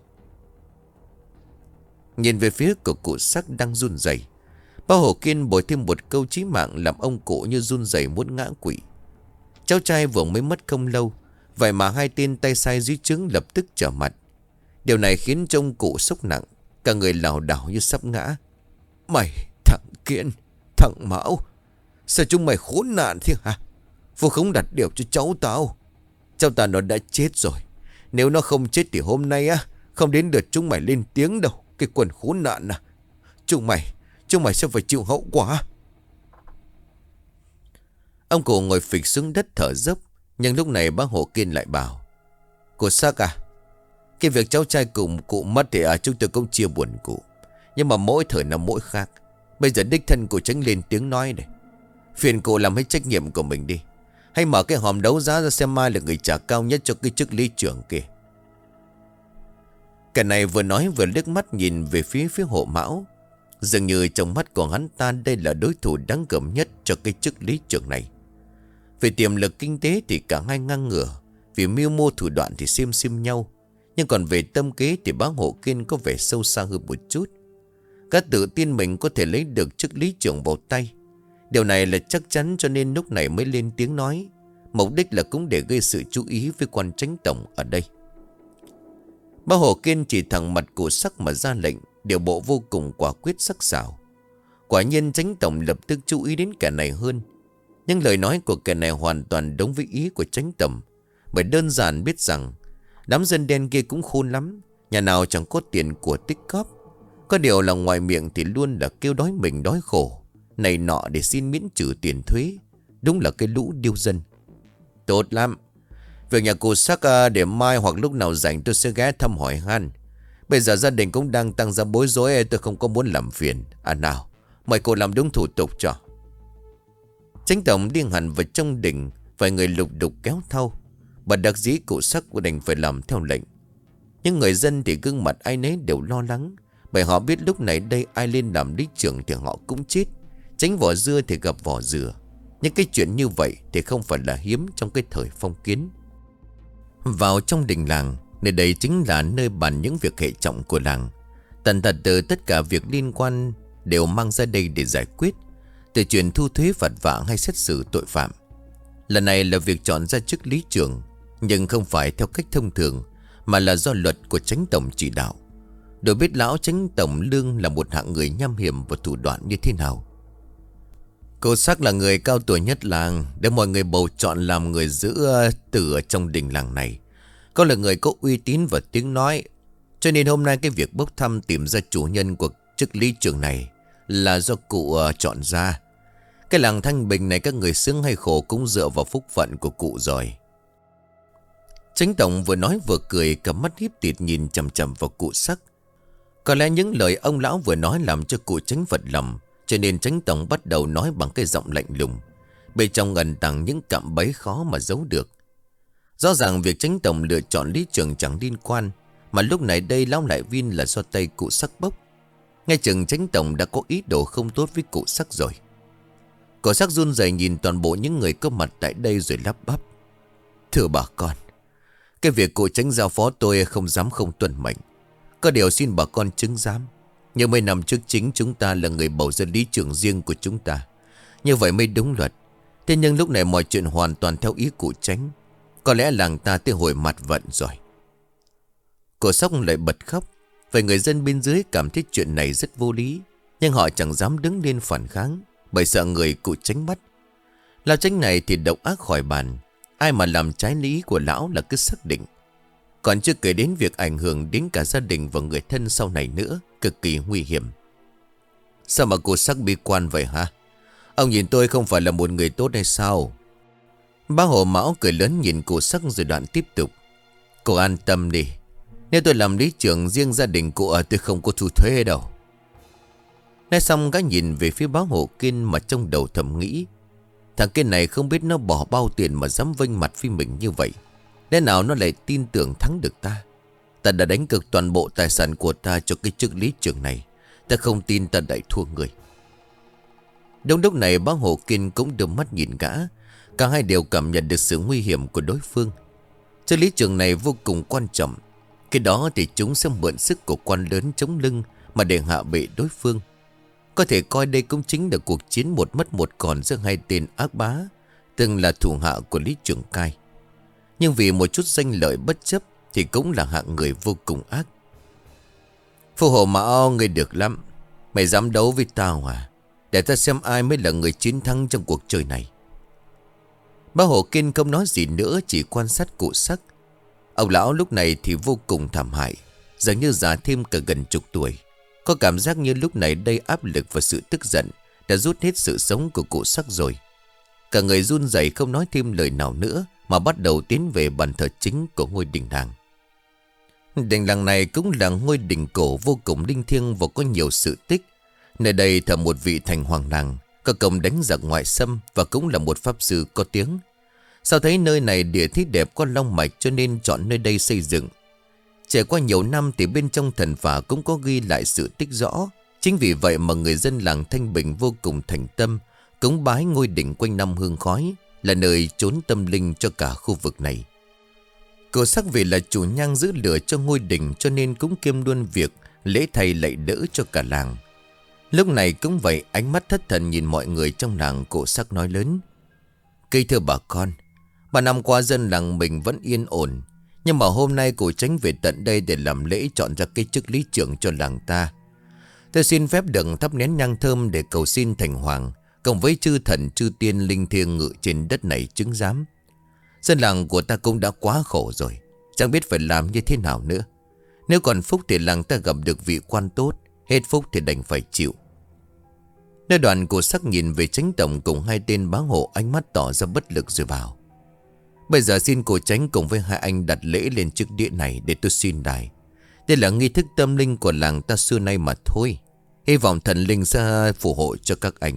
Speaker 1: Nhìn về phía của cụ Sắc đang run rẩy, Bá Hổ Kiên bồi thêm một câu chí mạng làm ông cụ như run rẩy muốn ngã quỵ. Cháu trai vừa mới mất không lâu, vậy mà hai tên tay sai dưới trướng lập tức trở mặt. Điều này khiến cho ông cụ sốc nặng, cả người lảo đảo như sắp ngã. Mày, thằng Kiên, thằng Mão, sao chúng mày khốn nạn thế hả? Vô không đặt điều cho cháu tao. Cháu ta nó đã chết rồi. Nếu nó không chết thì hôm nay không đến lượt chúng mày lên tiếng đâu. Cái quần khốn nạn à. Chúng mày sẽ phải chịu hậu quả. Ông cụ ngồi phịch xuống đất thở dốc. Nhưng lúc này bác Hộ Kiên lại bảo. Cô Sắc cái việc cháu trai cụ mất thì chúng tôi cũng chia buồn cụ. Nhưng mà mỗi thời nó mỗi khác. Bây giờ đích thân cụ Chánh lên tiếng nói này. Phiền cụ làm hết trách nhiệm của mình đi. Hay mở cái hòm đấu giá ra xem ai là người trả cao nhất cho cái chức Lý Trưởng kia. Kẻ này vừa nói vừa liếc mắt nhìn về phía Hộ Mão. Dường như trong mắt của hắn ta đây là đối thủ đáng gờm nhất cho cái chức Lý Trưởng này. Về tiềm lực kinh tế thì cả hai ngang ngửa. Vì mưu mô thủ đoạn thì xiêm nhau. Nhưng còn về tâm kế thì bác Hộ Kiên có vẻ sâu xa hơn một chút. Các tự tin mình có thể lấy được chức Lý Trưởng vào tay. Điều này là chắc chắn cho nên lúc này mới lên tiếng nói. Mục đích là cũng để gây sự chú ý với quan Chánh tổng ở đây. Bác Hộ Kiên chỉ thẳng mặt cụ Sắc mà ra lệnh. Điều bộ vô cùng quả quyết sắc sảo. Quả nhiên Chánh tổng lập tức chú ý đến kẻ này hơn. Nhưng lời nói của kẻ này hoàn toàn đúng với ý của Chánh tổng. Bởi đơn giản biết rằng đám dân đen kia cũng khôn lắm. Nhà nào chẳng có tiền của tích góp. Có điều là ngoài miệng thì luôn là kêu đói mình đói khổ này nọ để xin miễn trừ tiền thuế. Đúng là cái lũ điêu dân. Tốt lắm. Việc nhà cô Sắc để mai hoặc lúc nào rảnh tôi sẽ ghé thăm hỏi han. Bây giờ gia đình cũng đang tăng ra bối rối, tôi không có muốn làm phiền. À nào, mời cô làm đúng thủ tục cho. Chánh tổng đi hẳn vào trong đình. Vài người lục đục kéo thau. Bà đặc dĩ cụ Sắc của đành phải làm theo lệnh. Nhưng người dân thì gương mặt ai nấy đều lo lắng. Bởi họ biết lúc này đây ai lên làm lý trưởng thì họ cũng chết. Tránh vỏ dưa thì gặp vỏ dừa. Nhưng cái chuyện như vậy thì không phải là hiếm trong cái thời phong kiến. Vào trong đình làng, nơi đây chính là nơi bàn những việc hệ trọng của làng. Tần tật từ tất cả việc liên quan đều mang ra đây để giải quyết. Từ chuyện thu thuế phạt vạ hay xét xử tội phạm. Lần này là việc chọn ra chức lý trưởng. Nhưng không phải theo cách thông thường, mà là do luật của chánh tổng chỉ đạo. Được biết lão chánh tổng Lương là một hạng người nham hiểm và thủ đoạn như thế nào. Cô Sắc là người cao tuổi nhất làng, để mọi người bầu chọn làm người giữ tử ở trong đình làng này. Cô là người có uy tín và tiếng nói. Cho nên hôm nay cái việc bốc thăm tìm ra chủ nhân của chức lý trưởng này là do cụ chọn ra. Cái làng Thanh Bình này các người sướng hay khổ cũng dựa vào phúc phận của cụ rồi. Chánh tổng vừa nói vừa cười, cặp mắt híp tịt nhìn chằm chằm vào cụ Sắc. Có lẽ những lời ông lão vừa nói làm cho cụ Chánh phật lòng, cho nên chánh tổng bắt đầu nói bằng cái giọng lạnh lùng. Bên trong ẩn tàng những cạm bẫy khó mà giấu được. Rõ ràng việc chánh tổng lựa chọn lý trưởng chẳng liên quan, mà lúc này đây lão lại vin là do tay cụ Sắc bốc. Ngay chừng chánh tổng đã có ý đồ không tốt với cụ Sắc rồi. Cụ Sắc run rẩy nhìn toàn bộ những người có mặt tại đây rồi lắp bắp. Thưa bà con, cái việc cụ Chánh giao phó tôi không dám không tuân mệnh. Có điều xin bà con chứng giám. Nhưng mấy năm trước chính chúng ta là người bầu ra lý trưởng riêng của chúng ta. Như vậy mới đúng luật. Thế nhưng lúc này mọi chuyện hoàn toàn theo ý cụ Chánh. Có lẽ làng ta tới hồi mặt vận rồi. Cô Sóc lại bật khóc. Vậy người dân bên dưới cảm thấy chuyện này rất vô lý. Nhưng họ chẳng dám đứng lên phản kháng, bởi sợ người cụ Chánh bắt. Lão Chánh này thì độc ác khỏi bàn. Ai mà làm trái lý của lão là cứ xác định. Còn chưa kể đến việc ảnh hưởng đến cả gia đình và người thân sau này nữa, cực kỳ nguy hiểm. Sao mà cô Sắc bi quan vậy hả? Ông nhìn tôi không phải là một người tốt hay sao? Bác Hồ Mão cười lớn nhìn cô Sắc rồi đoạn tiếp tục. Cô an tâm đi. Nếu tôi làm lý trưởng riêng gia đình cô tôi không có thu thuế đâu. Nói xong gã nhìn về phía bác Hồ Kiên mà trong đầu thầm nghĩ. Thằng Kiên này không biết nó bỏ bao tiền mà dám vênh mặt với mình như vậy. Lẽ nào nó lại tin tưởng thắng được ta? Ta đã đánh cược toàn bộ tài sản của ta cho cái chức lý trưởng này. Ta không tin ta đã thua người. Đúng lúc này bác Hồ Kiên cũng đưa mắt nhìn gã. Cả hai đều cảm nhận được sự nguy hiểm của đối phương. Chức lý trưởng này vô cùng quan trọng. Cái đó thì chúng sẽ mượn sức của quan lớn chống lưng mà để hạ bệ đối phương. Có thể coi đây cũng chính là cuộc chiến một mất một còn giữa hai tên ác bá, từng là thủ hạ của lý trưởng Cai. Nhưng vì một chút danh lợi bất chấp thì cũng là hạng người vô cùng ác. Phu Hồ Mão, ngươi được lắm. Mày dám đấu với tao à? Để ta xem ai mới là người chiến thắng trong cuộc chơi này. Bác Hồ Kiên không nói gì nữa, chỉ quan sát cụ Sắc. Ông lão lúc này thì vô cùng thảm hại, dường như già thêm cả gần chục tuổi. Có cảm giác như lúc này đây áp lực và sự tức giận đã rút hết sự sống của cụ Sắc rồi. Cả người run rẩy không nói thêm lời nào nữa, mà bắt đầu tiến về bàn thờ chính của ngôi đình làng. Đình làng này cũng là ngôi đình cổ vô cùng linh thiêng và có nhiều sự tích. Nơi đây thờ một vị thành hoàng làng, có công đánh giặc ngoại xâm và cũng là một pháp sư có tiếng. Sao thấy nơi này địa thế đẹp có long mạch cho nên chọn nơi đây xây dựng. Trải qua nhiều năm thì bên trong thần phả cũng có ghi lại sự tích rõ. Chính vì vậy mà người dân làng Thanh Bình vô cùng thành tâm cúng bái ngôi đỉnh quanh năm hương khói, là nơi trốn tâm linh cho cả khu vực này. Cô Sắc vì là chủ nhang giữ lửa cho ngôi đỉnh cho nên cũng kiêm luôn việc lễ thầy lạy đỡ cho cả làng. Lúc này cũng vậy, ánh mắt thất thần nhìn mọi người trong làng, cô Sắc nói lớn. Kính thưa bà con, 3 năm qua dân làng mình vẫn yên ổn. Nhưng mà hôm nay cụ Chánh về tận đây để làm lễ chọn ra cái chức lý trưởng cho làng ta. Tôi xin phép được thắp nén nhang thơm để cầu xin thành hoàng, cộng với chư thần chư tiên linh thiêng ngự trên đất này chứng giám. Dân làng của ta cũng đã quá khổ rồi, chẳng biết phải làm như thế nào nữa. Nếu còn phúc thì làng ta gặp được vị quan tốt, hết phúc thì đành phải chịu. Nơi đoàn cô sắc nhìn về Chánh tổng cùng hai tên bá hộ, ánh mắt tỏ ra bất lực rồi bảo: Bây giờ xin cô Chánh cùng với hai anh đặt lễ lên chiếc đĩa này để tôi xin đài. Đây là nghi thức tâm linh của làng ta xưa nay mà thôi. Hy vọng thần linh sẽ phù hộ cho các anh.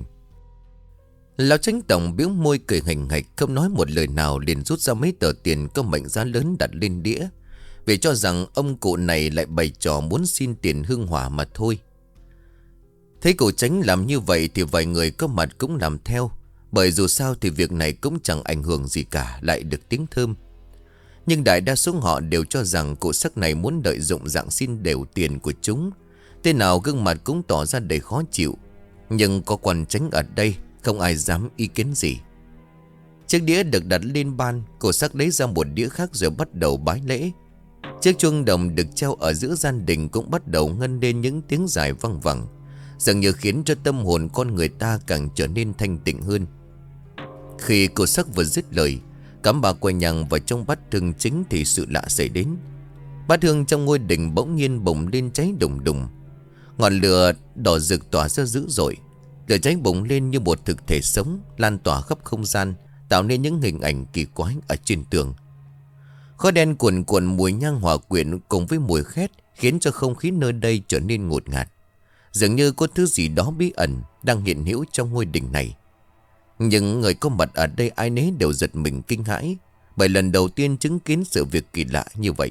Speaker 1: Lão Chánh tổng biếu môi cười hành hạch, không nói một lời nào, liền rút ra mấy tờ tiền có mệnh giá lớn đặt lên đĩa, vì cho rằng ông cụ này lại bày trò muốn xin tiền hương hỏa mà thôi. Thấy cụ Chánh làm như vậy thì vài người có mặt cũng làm theo, bởi dù sao thì việc này cũng chẳng ảnh hưởng gì cả, lại được tiếng thơm. Nhưng đại đa số họ đều cho rằng cụ sắc này muốn lợi dụng dạng xin đều tiền của chúng. Tên nào gương mặt cũng tỏ ra đầy khó chịu. Nhưng có quan Chánh ở đây, không ai dám ý kiến gì. Chiếc đĩa được đặt lên ban, cụ sắc lấy ra một đĩa khác rồi bắt đầu bái lễ. Chiếc chuông đồng được treo ở giữa gian đình cũng bắt đầu ngân lên những tiếng dài văng vẳng, dường như khiến cho tâm hồn con người ta càng trở nên thanh tịnh hơn. Khi cô sắc vừa dứt lời, cắm bà quay nhằng vào trong bát hương chính thì sự lạ xảy đến. Bát hương trong ngôi đình bỗng nhiên bùng lên cháy đùng đùng. Ngọn lửa đỏ rực tỏa ra dữ dội. Lửa cháy bùng lên như một thực thể sống, lan tỏa khắp không gian, tạo nên những hình ảnh kỳ quái ở trên tường. Khói đen cuồn cuộn, mùi nhang hòa quyện cùng với mùi khét khiến cho không khí nơi đây trở nên ngột ngạt. Dường như có thứ gì đó bí ẩn đang hiện hữu trong ngôi đình này. Những người có mặt ở đây ai nấy đều giật mình kinh hãi, bởi lần đầu tiên chứng kiến sự việc kỳ lạ như vậy.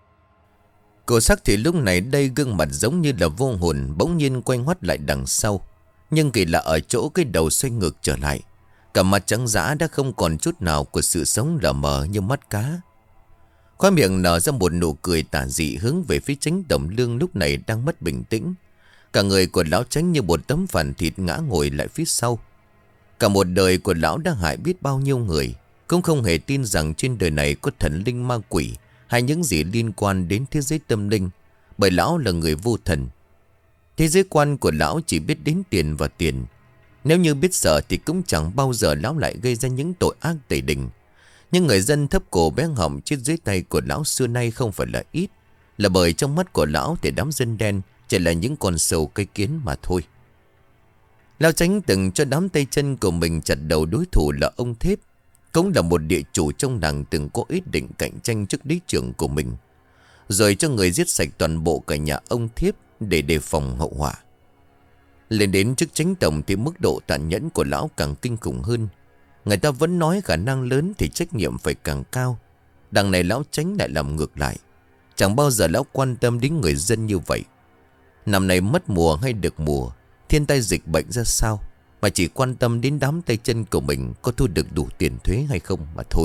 Speaker 1: Cô sắc thì lúc này đây gương mặt giống như là vô hồn, bỗng nhiên quay ngoắt lại đằng sau. Nhưng kỳ lạ ở chỗ cái đầu xoay ngược trở lại, cả mặt trắng dã đã không còn chút nào của sự sống lờ mờ như mắt cá. Khóe miệng nở ra một nụ cười tà dị hướng về phía Chánh tổng lương lúc này đang mất bình tĩnh. Cả người của lão Chánh như một tấm phản thịt ngã ngồi lại phía sau. Cả một đời của lão đã hại biết bao nhiêu người, cũng không hề tin rằng trên đời này có thần linh ma quỷ hay những gì liên quan đến thế giới tâm linh, bởi lão là người vô thần. Thế giới quan của lão chỉ biết đến tiền và tiền. Nếu như biết sợ thì cũng chẳng bao giờ lão lại gây ra những tội ác tày đình. Nhưng người dân thấp cổ bé họng chết dưới tay của lão xưa nay không phải là ít, là bởi trong mắt của lão thì đám dân đen chỉ là những con sâu cây kiến mà thôi. Lão Chánh từng cho đám tay chân của mình chặt đầu đối thủ là ông Thép, cũng là một địa chủ trong làng từng có ý định cạnh tranh chức lý trưởng của mình, rồi cho người giết sạch toàn bộ cả nhà ông Thép để đề phòng hậu họa. Lên đến chức Chánh tổng thì mức độ tàn nhẫn của lão càng kinh khủng hơn. Người ta vẫn nói khả năng lớn thì trách nhiệm phải càng cao. Đằng này lão Chánh lại làm ngược lại, chẳng bao giờ lão quan tâm đến người dân như vậy. Năm nay mất mùa hay được mùa, thiên tai dịch bệnh ra sao, mà chỉ quan tâm đến đám tay chân của mình có thu được đủ tiền thuế hay không mà thôi.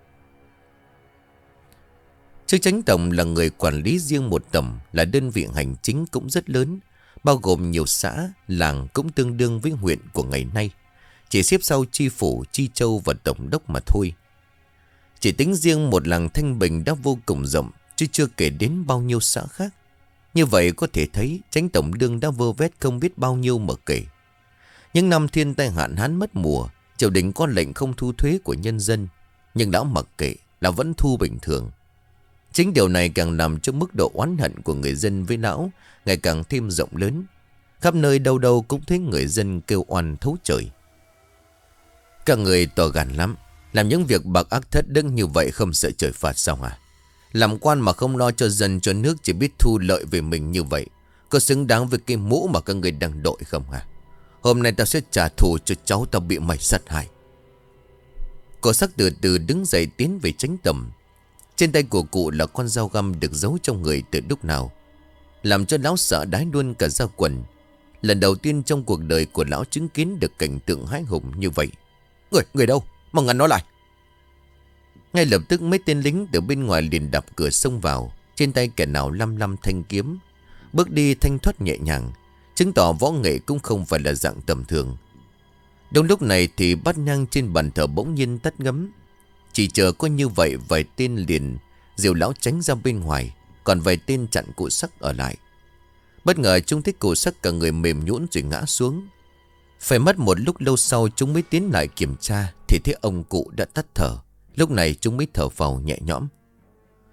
Speaker 1: Chức Chánh tổng là người quản lý riêng một tầm, là đơn vị hành chính cũng rất lớn, bao gồm nhiều xã, làng cũng tương đương với huyện của ngày nay, chỉ xếp sau chi phủ, chi châu và tổng đốc mà thôi. Chỉ tính riêng một làng Thanh Bình đã vô cùng rộng, chứ chưa kể đến bao nhiêu xã khác. Như vậy có thể thấy Chánh tổng lương đã vơ vét không biết bao nhiêu mà kể. Những năm thiên tai hạn hán mất mùa, triều đình có lệnh không thu thuế của nhân dân, nhưng lão mặc kệ là vẫn thu bình thường. Chính điều này càng làm cho mức độ oán hận của người dân với lão ngày càng thêm rộng lớn. Khắp nơi đâu đâu cũng thấy người dân kêu oan thấu trời. Các người to gan lắm, làm những việc bạc ác thất đức như vậy không sợ trời phạt sao hả? Làm quan mà không lo cho dân cho nước, chỉ biết thu lợi về mình như vậy, có xứng đáng với cái mũ mà các người đang đội không hả? Hôm nay tao sẽ trả thù cho cháu tao bị mày sát hại. Cô sắc từ từ đứng dậy tiến về Chánh tổng. Trên tay của cụ là con dao găm được giấu trong người từ lúc nào, làm cho lão sợ đái luôn cả da quần. Lần đầu tiên trong cuộc đời của lão chứng kiến được cảnh tượng hãi hùng như vậy. Người đâu? Mau ngăn nó lại. Ngay lập tức mấy tên lính từ bên ngoài liền đập cửa xông vào. Trên tay kẻ nào lăm lăm thanh kiếm, bước đi thanh thoát nhẹ nhàng, chứng tỏ võ nghệ cũng không phải là dạng tầm thường. Đúng lúc này thì bát nhang trên bàn thờ bỗng nhiên tắt ngấm. Chỉ chờ có như vậy, vài tên liền dìu lão Chánh ra bên ngoài, còn vài tên chặn cụ sắc ở lại. Bất ngờ chúng thấy cụ sắc cả người mềm nhũn rồi ngã xuống. Phải mất một lúc lâu sau chúng mới tiến lại kiểm tra, thì thấy ông cụ đã tắt thở. Lúc này chúng mới thở phào nhẹ nhõm.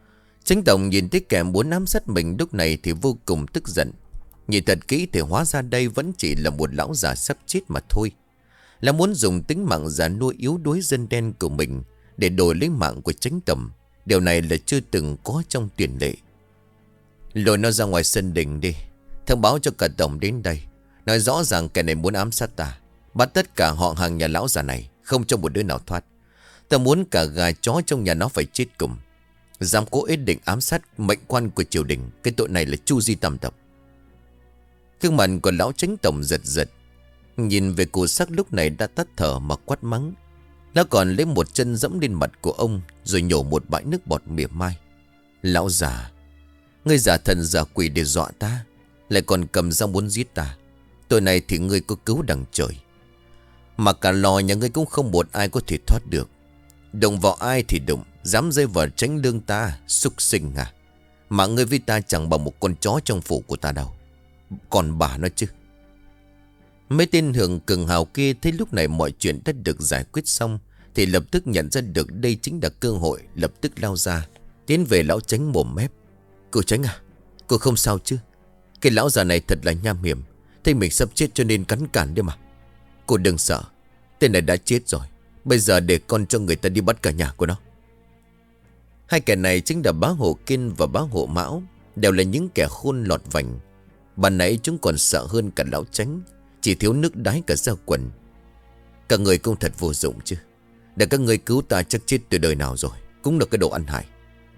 Speaker 1: Tránh tổng nhìn thấy kẻ muốn ám sát mình lúc này thì vô cùng tức giận. Nhìn thật kỹ thì hóa ra đây vẫn chỉ là một lão già sắp chết mà thôi. Là muốn dùng tính mạng già nuôi yếu đuối dân đen của mình để đổi lấy mạng của Tránh tổng. Điều này là chưa từng có trong tiền lệ. Lôi nó ra ngoài sân đình đi, thông báo cho cả tổng đến đây, nói rõ ràng kẻ này muốn ám sát ta, bắt tất cả họ hàng nhà lão già này, không cho một đứa nào thoát. Ta muốn cả gà chó trong nhà nó phải chết cùng. Dám cố ý định ám sát mệnh quan của triều đình, cái tội này là chu di tam tộc. Gương mặt của lão Tránh tổng giật giật, nhìn về cụ xác lúc này đã tắt thở mà quát mắng. Lão còn lấy một chân dẫm lên mặt của ông, rồi nhổ một bãi nước bọt mỉa mai. Lão già, ngươi giả thần giả quỷ để dọa ta, lại còn cầm dao muốn giết ta. Tội này thì ngươi có cứu đằng trời, mà cả lò nhà ngươi cũng không một ai có thể thoát được. Động vào ai thì đụng, dám rơi vào Tránh lương ta, súc sinh à. Mà ngươi với ta chẳng bằng một con chó trong phủ của ta đâu. Còn bà nó chứ. Mấy tên hưởng cường hào kia thấy lúc này mọi chuyện đã được giải quyết xong thì lập tức nhận ra được đây chính là cơ hội, lập tức lao ra tiến về lão Tránh mồm mép. Cô Tránh à, cô không sao chứ? Cái lão già này thật là nham hiểm, thấy mình sắp chết cho nên cắn cản đấy mà. Cô đừng sợ, tên này đã chết rồi, bây giờ để con cho người ta đi bắt cả nhà của nó. Hai kẻ này chính là bá Hộ Kiên và bá Hộ Mão, đều là những kẻ khôn lọt vành. Ban nãy chúng còn sợ hơn cả lão Tránh, chỉ thiếu nước đái cả ra quần. Các người cũng thật vô dụng chứ. Để các người cứu ta chắc chết từ đời nào rồi, cũng là cái đồ ăn hại.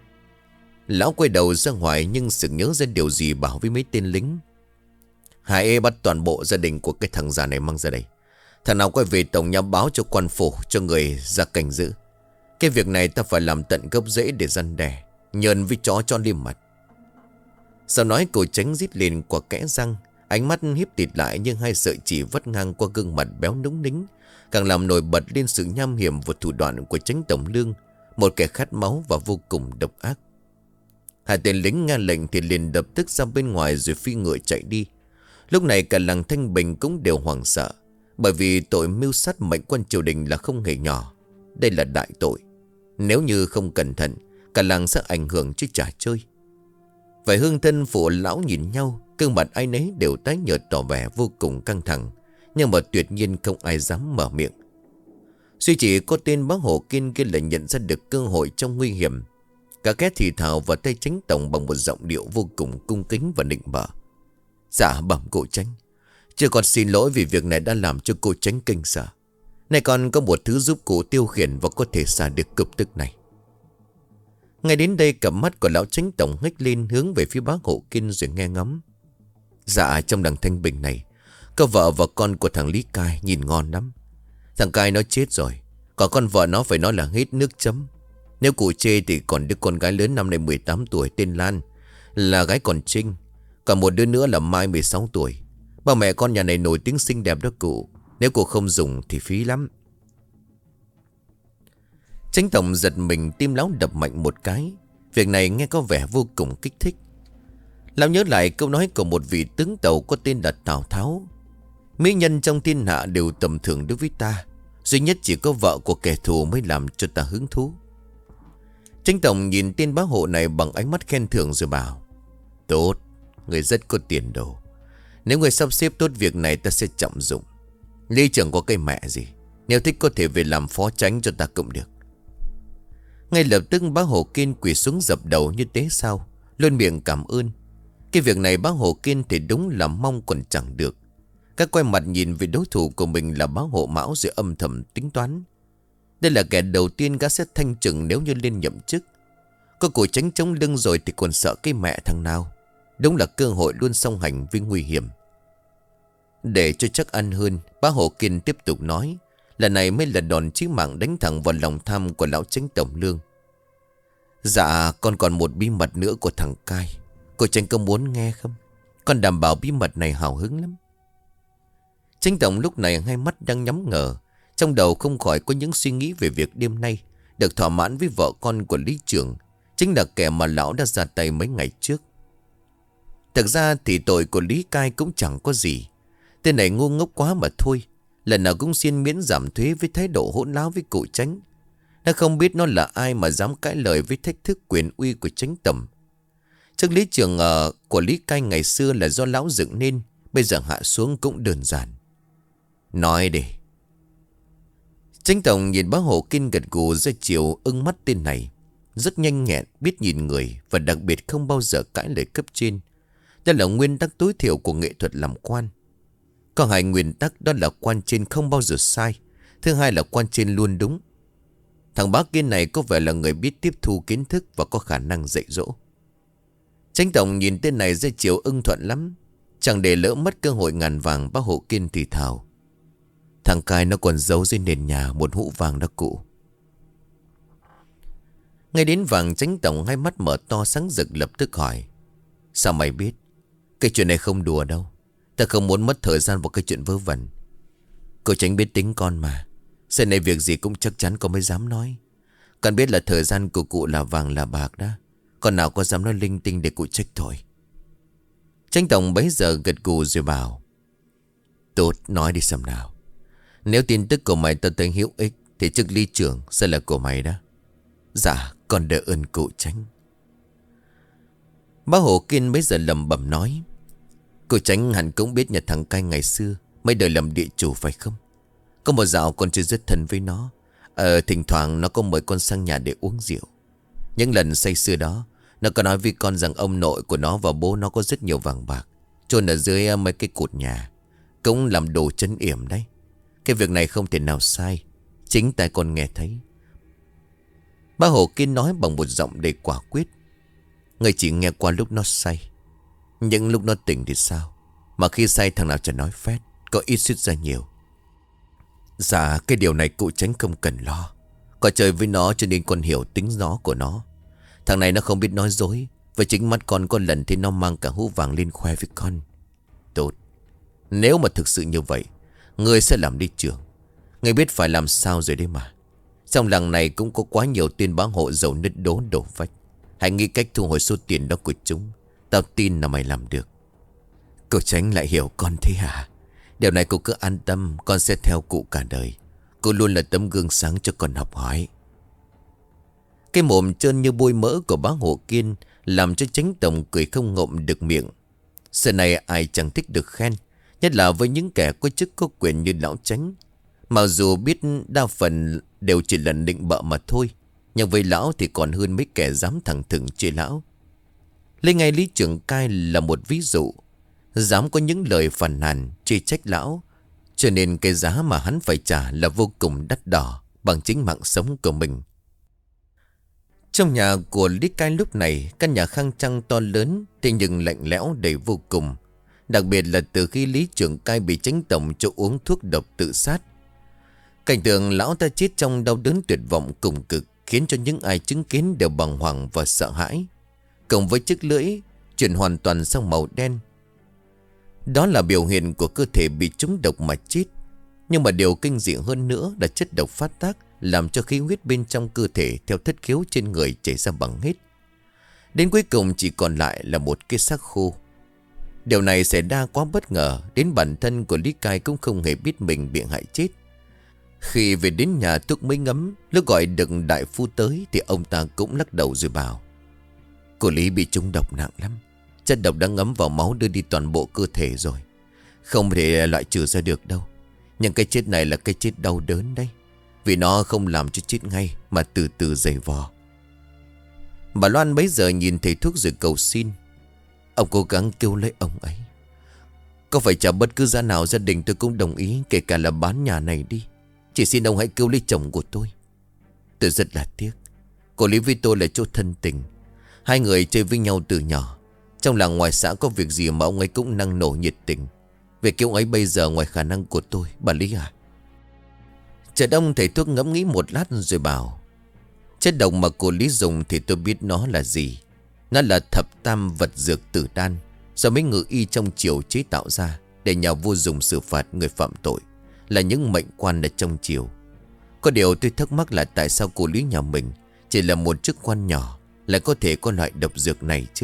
Speaker 1: Lão quay đầu ra ngoài nhưng sực nhớ ra điều gì bảo với mấy tên lính. Hải ê bắt toàn bộ gia đình của cái thằng già này mang ra đây. Thằng nào quay về tổng nhà báo cho quan phủ, cho người ra cảnh giữ. Cái việc này ta phải làm tận gốc rễ để răn đè, nhờn với chó cho liêm mặt. Sau nói cô Tránh rít lên qua kẽ răng, ánh mắt híp tịt lại nhưng hai sợi chỉ vắt ngang qua gương mặt béo núng nính, càng làm nổi bật lên sự nham hiểm và thủ đoạn của Tránh tổng lương, một kẻ khát máu và vô cùng độc ác. Hai tên lính nghe lệnh thì liền lập tức ra bên ngoài rồi phi ngựa chạy đi. Lúc này cả làng Thanh Bình cũng đều hoảng sợ, bởi vì tội mưu sát mệnh quan triều đình là không hề nhỏ. Đây là đại tội. Nếu như không cẩn thận, cả làng sẽ ảnh hưởng chứ chả chơi. Vậy Hương thân phụ lão nhìn nhau, gương mặt ai nấy đều tái nhợt tỏ vẻ vô cùng căng thẳng, nhưng mà tuyệt nhiên không ai dám mở miệng. Duy chỉ có tên bá Hộ Kiên kia là nhận ra được cơ hội trong nguy hiểm. Cả kẻ thì thào vào tay Tránh tổng bằng một giọng điệu vô cùng cung kính và nịnh bợ. Dạ bẩm cô Tránh, chưa còn xin lỗi vì việc này đã làm cho cô Tránh kinh sợ. Này còn có một thứ giúp cô tiêu khiển và có thể xả được cục tức này. Ngay đến đây cặp mắt của lão Tránh tổng hếch lên hướng về phía bá Hộ Kiên rồi nghe ngắm. Dạ trong đằng Thanh Bình này có vợ và con của thằng Lý Cai nhìn ngon lắm. Thằng Cai nó chết rồi, còn con vợ nó phải nói là hết nước chấm. Nếu cụ chê thì còn đứa con gái lớn năm nay 18 tuổi tên Lan, là gái còn Trinh. Còn một đứa nữa là Mai 16 tuổi. Ba mẹ con nhà này nổi tiếng xinh đẹp đó cụ. Nếu cụ không dùng thì phí lắm. Tránh tổng giật mình, tim lão đập mạnh một cái. Việc này nghe có vẻ vô cùng kích thích. Lão nhớ lại câu nói của một vị tướng tàu có tên là Tào Tháo. Mỹ nhân trong thiên hạ đều tầm thường đối với ta, duy nhất chỉ có vợ của kẻ thù mới làm cho ta hứng thú. Tránh tổng nhìn tên bá hộ này bằng ánh mắt khen thưởng rồi bảo. Tốt, người rất có tiền đồ. Nếu người sắp xếp tốt việc này ta sẽ trọng dụng. Lý trưởng có cây mẹ gì, nếu thích có thể về làm phó Tránh cho ta cũng được. Ngay lập tức bá Hộ Kiên quỳ xuống dập đầu như thế sao, luôn miệng cảm ơn. Cái việc này bá Hộ Kiên thì đúng là mong còn chẳng được. Các quay mặt nhìn về đối thủ của mình là bá Hộ Mão rồi âm thầm tính toán. Đây là kẻ đầu tiên gã sẽ thanh trừng nếu như lên nhậm chức. Có cổ Tránh chống lưng rồi thì còn sợ cái mẹ thằng nào. Đúng là cơ hội luôn song hành với nguy hiểm. Để cho chắc ăn hơn, bá Hộ Kiên tiếp tục nói. Lần này mới là đòn chí mạng đánh thẳng vào lòng tham của lão Tránh tổng lương. Dạ con còn một bí mật nữa của thằng Cai. Cô Tránh có muốn nghe không? Con đảm bảo bí mật này hào hứng lắm. Tránh tổng lúc này hai mắt đang nhắm ngờ, trong đầu không khỏi có những suy nghĩ về việc đêm nay được thỏa mãn với vợ con của Lý trưởng, chính là kẻ mà lão đã ra tay mấy ngày trước. Thực ra thì tội của Lý Cai cũng chẳng có gì. Tên này ngu ngốc quá mà thôi. Lần nào cũng xin miễn giảm thuế với thái độ hỗn láo với cụ Tránh. Nó không biết nó là ai mà dám cãi lời với thách thức quyền uy của chánh tổng. Chức lý trường của Lý Cai ngày xưa là do lão dựng nên, bây giờ hạ xuống cũng đơn giản. Nói đi. Chánh tổng nhìn bá Hộ Kiên gật gù ra chiều, ưng mắt tên này. Rất nhanh nhẹn, biết nhìn người, và đặc biệt không bao giờ cãi lời cấp trên. Đó là nguyên tắc tối thiểu của nghệ thuật làm quan. Có hai nguyên tắc, đó là quan trên không bao giờ sai, thứ hai là quan trên luôn đúng. Thằng bá Kiên này có vẻ là người biết tiếp thu kiến thức và có khả năng dạy dỗ. Chánh tổng nhìn tên này ra chiều ưng thuận lắm. Chẳng để lỡ mất cơ hội ngàn vàng, bá Hộ Kiên thì thào: Thằng Cai nó còn giấu dưới nền nhà một hũ vàng đó cụ. Ngay đến vàng, chánh tổng hai mắt mở to sáng rực, lập tức hỏi: Sao mày biết? Cái chuyện này không đùa đâu. Ta không muốn mất thời gian vào cái chuyện vớ vẩn. Cô Tránh biết tính con mà. Giờ này việc gì cũng chắc chắn cô mới dám nói. Con biết là thời gian của cụ là vàng là bạc đó. Con nào có dám nói linh tinh để cụ trách thôi. Chánh tổng bấy giờ gật gù rồi bảo: Tốt, nói đi xem nào. Nếu tin tức của mày tao thấy hữu ích thì chức lý trưởng sẽ là của mày đó. Dạ, con đợi ơn cụ Tránh. Bá Hộ Kiên bấy giờ lẩm bẩm nói: Cụ Tránh hẳn cũng biết nhà thằng Cai ngày xưa mấy đời làm địa chủ phải không? Có một dạo con chưa rất thân với nó. Thỉnh thoảng nó có mời con sang nhà để uống rượu. Những lần say sưa đó, nó có nói với con rằng ông nội của nó và bố nó có rất nhiều vàng bạc chôn ở dưới mấy cái cột nhà, cũng làm đồ trấn yểm đấy. Cái việc này không thể nào sai, chính tai con nghe thấy. Bá Hộ Kiên nói bằng một giọng đầy quả quyết: Người chỉ nghe qua lúc nó say. Nhưng lúc nó tỉnh thì sao? Mà khi say thằng nào chả nói phét, có ít suýt ra nhiều. Dạ, cái điều này cụ Tránh không cần lo. Có chơi với nó cho nên con hiểu tính gió của nó. Thằng này nó không biết nói dối. Và chính mắt con có lần thì nó mang cả hũ vàng lên khoe với con. Tốt. Nếu mà thực sự như vậy, người sẽ làm đi trưởng. Người biết phải làm sao rồi đấy mà. Trong làng này cũng có quá nhiều tên bá hộ giàu nứt đố đổ vách. Hãy nghĩ cách thu hồi số tiền đó của chúng. Tao tin là mày làm được. Cô Tránh lại hiểu con thế hả? Điều này cô cứ an tâm, con sẽ theo cụ cả đời. Cô luôn là tấm gương sáng cho con học hỏi. Cái mồm trơn như bôi mỡ của bá Hộ Kiên làm cho Chánh tổng cười không ngậm được miệng. Giờ này ai chẳng thích được khen, nhất là với những kẻ có chức có quyền như lão Chánh. Mặc dù biết đa phần đều chỉ là định bợ mà thôi, nhưng với lão thì còn hơn mấy kẻ dám thẳng thừng chê lão. Lấy ngay Lý Trường Cai là một ví dụ. Dám có những lời phàn nàn chê trách lão, cho nên cái giá mà hắn phải trả là vô cùng đắt đỏ, bằng chính mạng sống của mình. Trong nhà của Lý Cai lúc này, căn nhà khang trang to lớn, thế nhưng lạnh lẽo đầy vô cùng. Đặc biệt là từ khi Lý Trường Cai bị Chánh tổng cho uống thuốc độc tự sát. Cảnh tượng lão ta chết trong đau đớn tuyệt vọng cùng cực khiến cho những ai chứng kiến đều bàng hoàng và sợ hãi. Cộng với chiếc lưỡi chuyển hoàn toàn sang màu đen, đó là biểu hiện của cơ thể bị trúng độc mà chết. Nhưng mà điều kinh dị hơn nữa là chất độc phát tác, làm cho khí huyết bên trong cơ thể theo thất khiếu trên người chảy ra bằng hết. Đến cuối cùng chỉ còn lại là một cái xác khô. Điều này xảy ra quá bất ngờ, đến bản thân của Lý Cai cũng không hề biết mình bị hại chết. Khi về đến nhà thuốc mới ngấm, lúc gọi được đại phu tới thì ông ta cũng lắc đầu rồi bảo: Cô Lý bị trúng độc nặng lắm. Chất độc đã ngấm vào máu đưa đi toàn bộ cơ thể rồi. Không thể loại trừ ra được đâu. Nhưng cái chết này là cái chết đau đớn đấy. Vì nó không làm cho chết ngay, mà từ từ dày vò. Bà Loan bấy giờ nhìn thầy thuốc rồi cầu xin: Ông cố gắng kêu lấy ông ấy. Có phải trả bất cứ giá nào gia đình tôi cũng đồng ý, kể cả là bán nhà này đi. Chỉ xin ông hãy kêu lấy chồng của tôi. Tôi rất là tiếc. Cô Lý với tôi là chỗ thân tình. Hai người chơi với nhau từ nhỏ. Trong làng ngoài xã có việc gì mà ông ấy cũng năng nổ nhiệt tình. Việc kêu ông ấy bây giờ ngoài khả năng của tôi, bà Lý à. Chợt đông thầy thuốc ngẫm nghĩ một lát rồi bảo: Chất độc mà cô Lý dùng thì tôi biết nó là gì. Nó là thập tam vật dược tử đan, do mấy ngự y trong triều chế tạo ra để nhà vua dùng xử phạt người phạm tội, là những mệnh quan ở trong triều. Có điều tôi thắc mắc là tại sao cô Lý nhà mình chỉ là một chức quan nhỏ lại có thể có loại độc dược này chứ.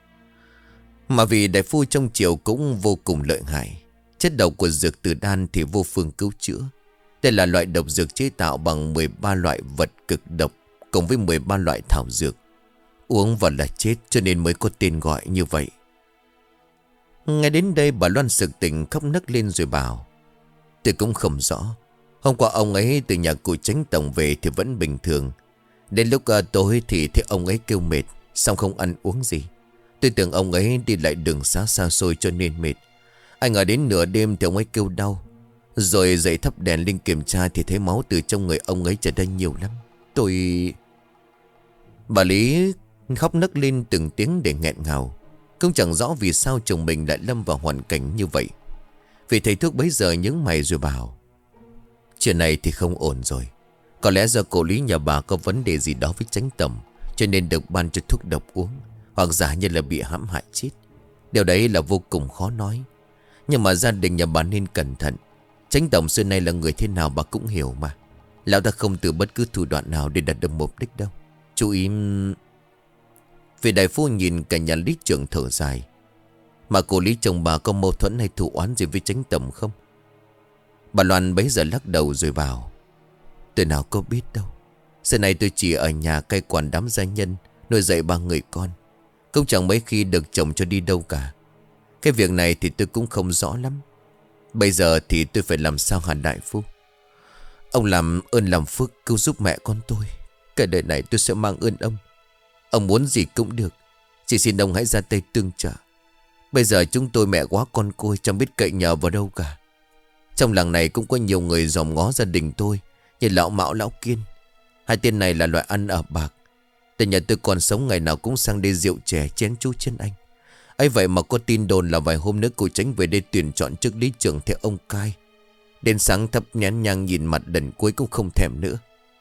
Speaker 1: Mà vì đại phu trong triều cũng vô cùng lợi hại. Chất độc của dược tử đan thì vô phương cứu chữa. Đây là loại độc dược chế tạo bằng 13 loại vật cực độc cùng với 13 loại thảo dược. Uống vào là chết, cho nên mới có tên gọi như vậy. Ngay đến đây bà Loan sực tỉnh, khóc nấc lên rồi bảo: tôi cũng không rõ. Hôm qua ông ấy từ nhà cụ Chánh tổng về thì vẫn bình thường. Đến lúc tối thì thấy ông ấy kêu mệt, xong không ăn uống gì. Tôi tưởng ông ấy đi lại đường xá xa xôi cho nên mệt. Anh ngờ đến nửa đêm thì ông ấy kêu đau. Rồi dậy thắp đèn lên kiểm tra thì thấy máu từ trong người ông ấy chảy ra nhiều lắm. Bà Lý khóc nấc lên từng tiếng để nghẹn ngào. Cũng chẳng rõ vì sao chồng mình lại lâm vào hoàn cảnh như vậy. Vì thầy thuốc bấy giờ nhướng mày rồi bảo: chuyện này thì không ổn rồi. Có lẽ do cô Lý nhà bà có vấn đề gì đó với Chánh tổng, cho nên được ban cho thuốc độc uống, hoặc giả như là bị hãm hại chết. Điều đấy là vô cùng khó nói. Nhưng mà gia đình nhà bà nên cẩn thận. Chánh tổng xưa nay là người thế nào bà cũng hiểu mà. Lão ta không từ bất cứ thủ đoạn nào để đạt được mục đích đâu. Chú ý. Vị đại phu nhìn cả nhà Lý trưởng thở dài: mà cô Lý chồng bà có mâu thuẫn hay thù oán gì với Chánh tổng không? Bà Loan bấy giờ lắc đầu rồi bảo: tôi nào có biết đâu. Xưa này tôi chỉ ở nhà cai quản đám gia nhân, nuôi dạy 3 người con. Cũng chẳng mấy khi được chồng cho đi đâu cả. Cái việc này thì tôi cũng không rõ lắm. Bây giờ thì tôi phải làm sao hả đại phu? Ông làm ơn làm phước cứu giúp mẹ con tôi. Cả đời này tôi sẽ mang ơn ông. Ông muốn gì cũng được, chỉ xin ông hãy ra tay tương trợ. Bây giờ chúng tôi mẹ quá con côi, chẳng biết cậy nhờ vào đâu cả. Trong làng này cũng có nhiều người dòm ngó gia đình tôi, như lão Mão, lão Kiên. Hai tên này là loại ăn ở bạc. Từ nhà tôi còn sống ngày nào cũng sang đây rượu chè chén chú chân anh. ấy vậy mà có tin đồn là vài hôm nữa cụ Chánh về đây tuyển chọn chức lý trưởng theo ông cai. Đến sáng thắp nhén nhang nhìn mặt lần cuối cũng không thèm nữa.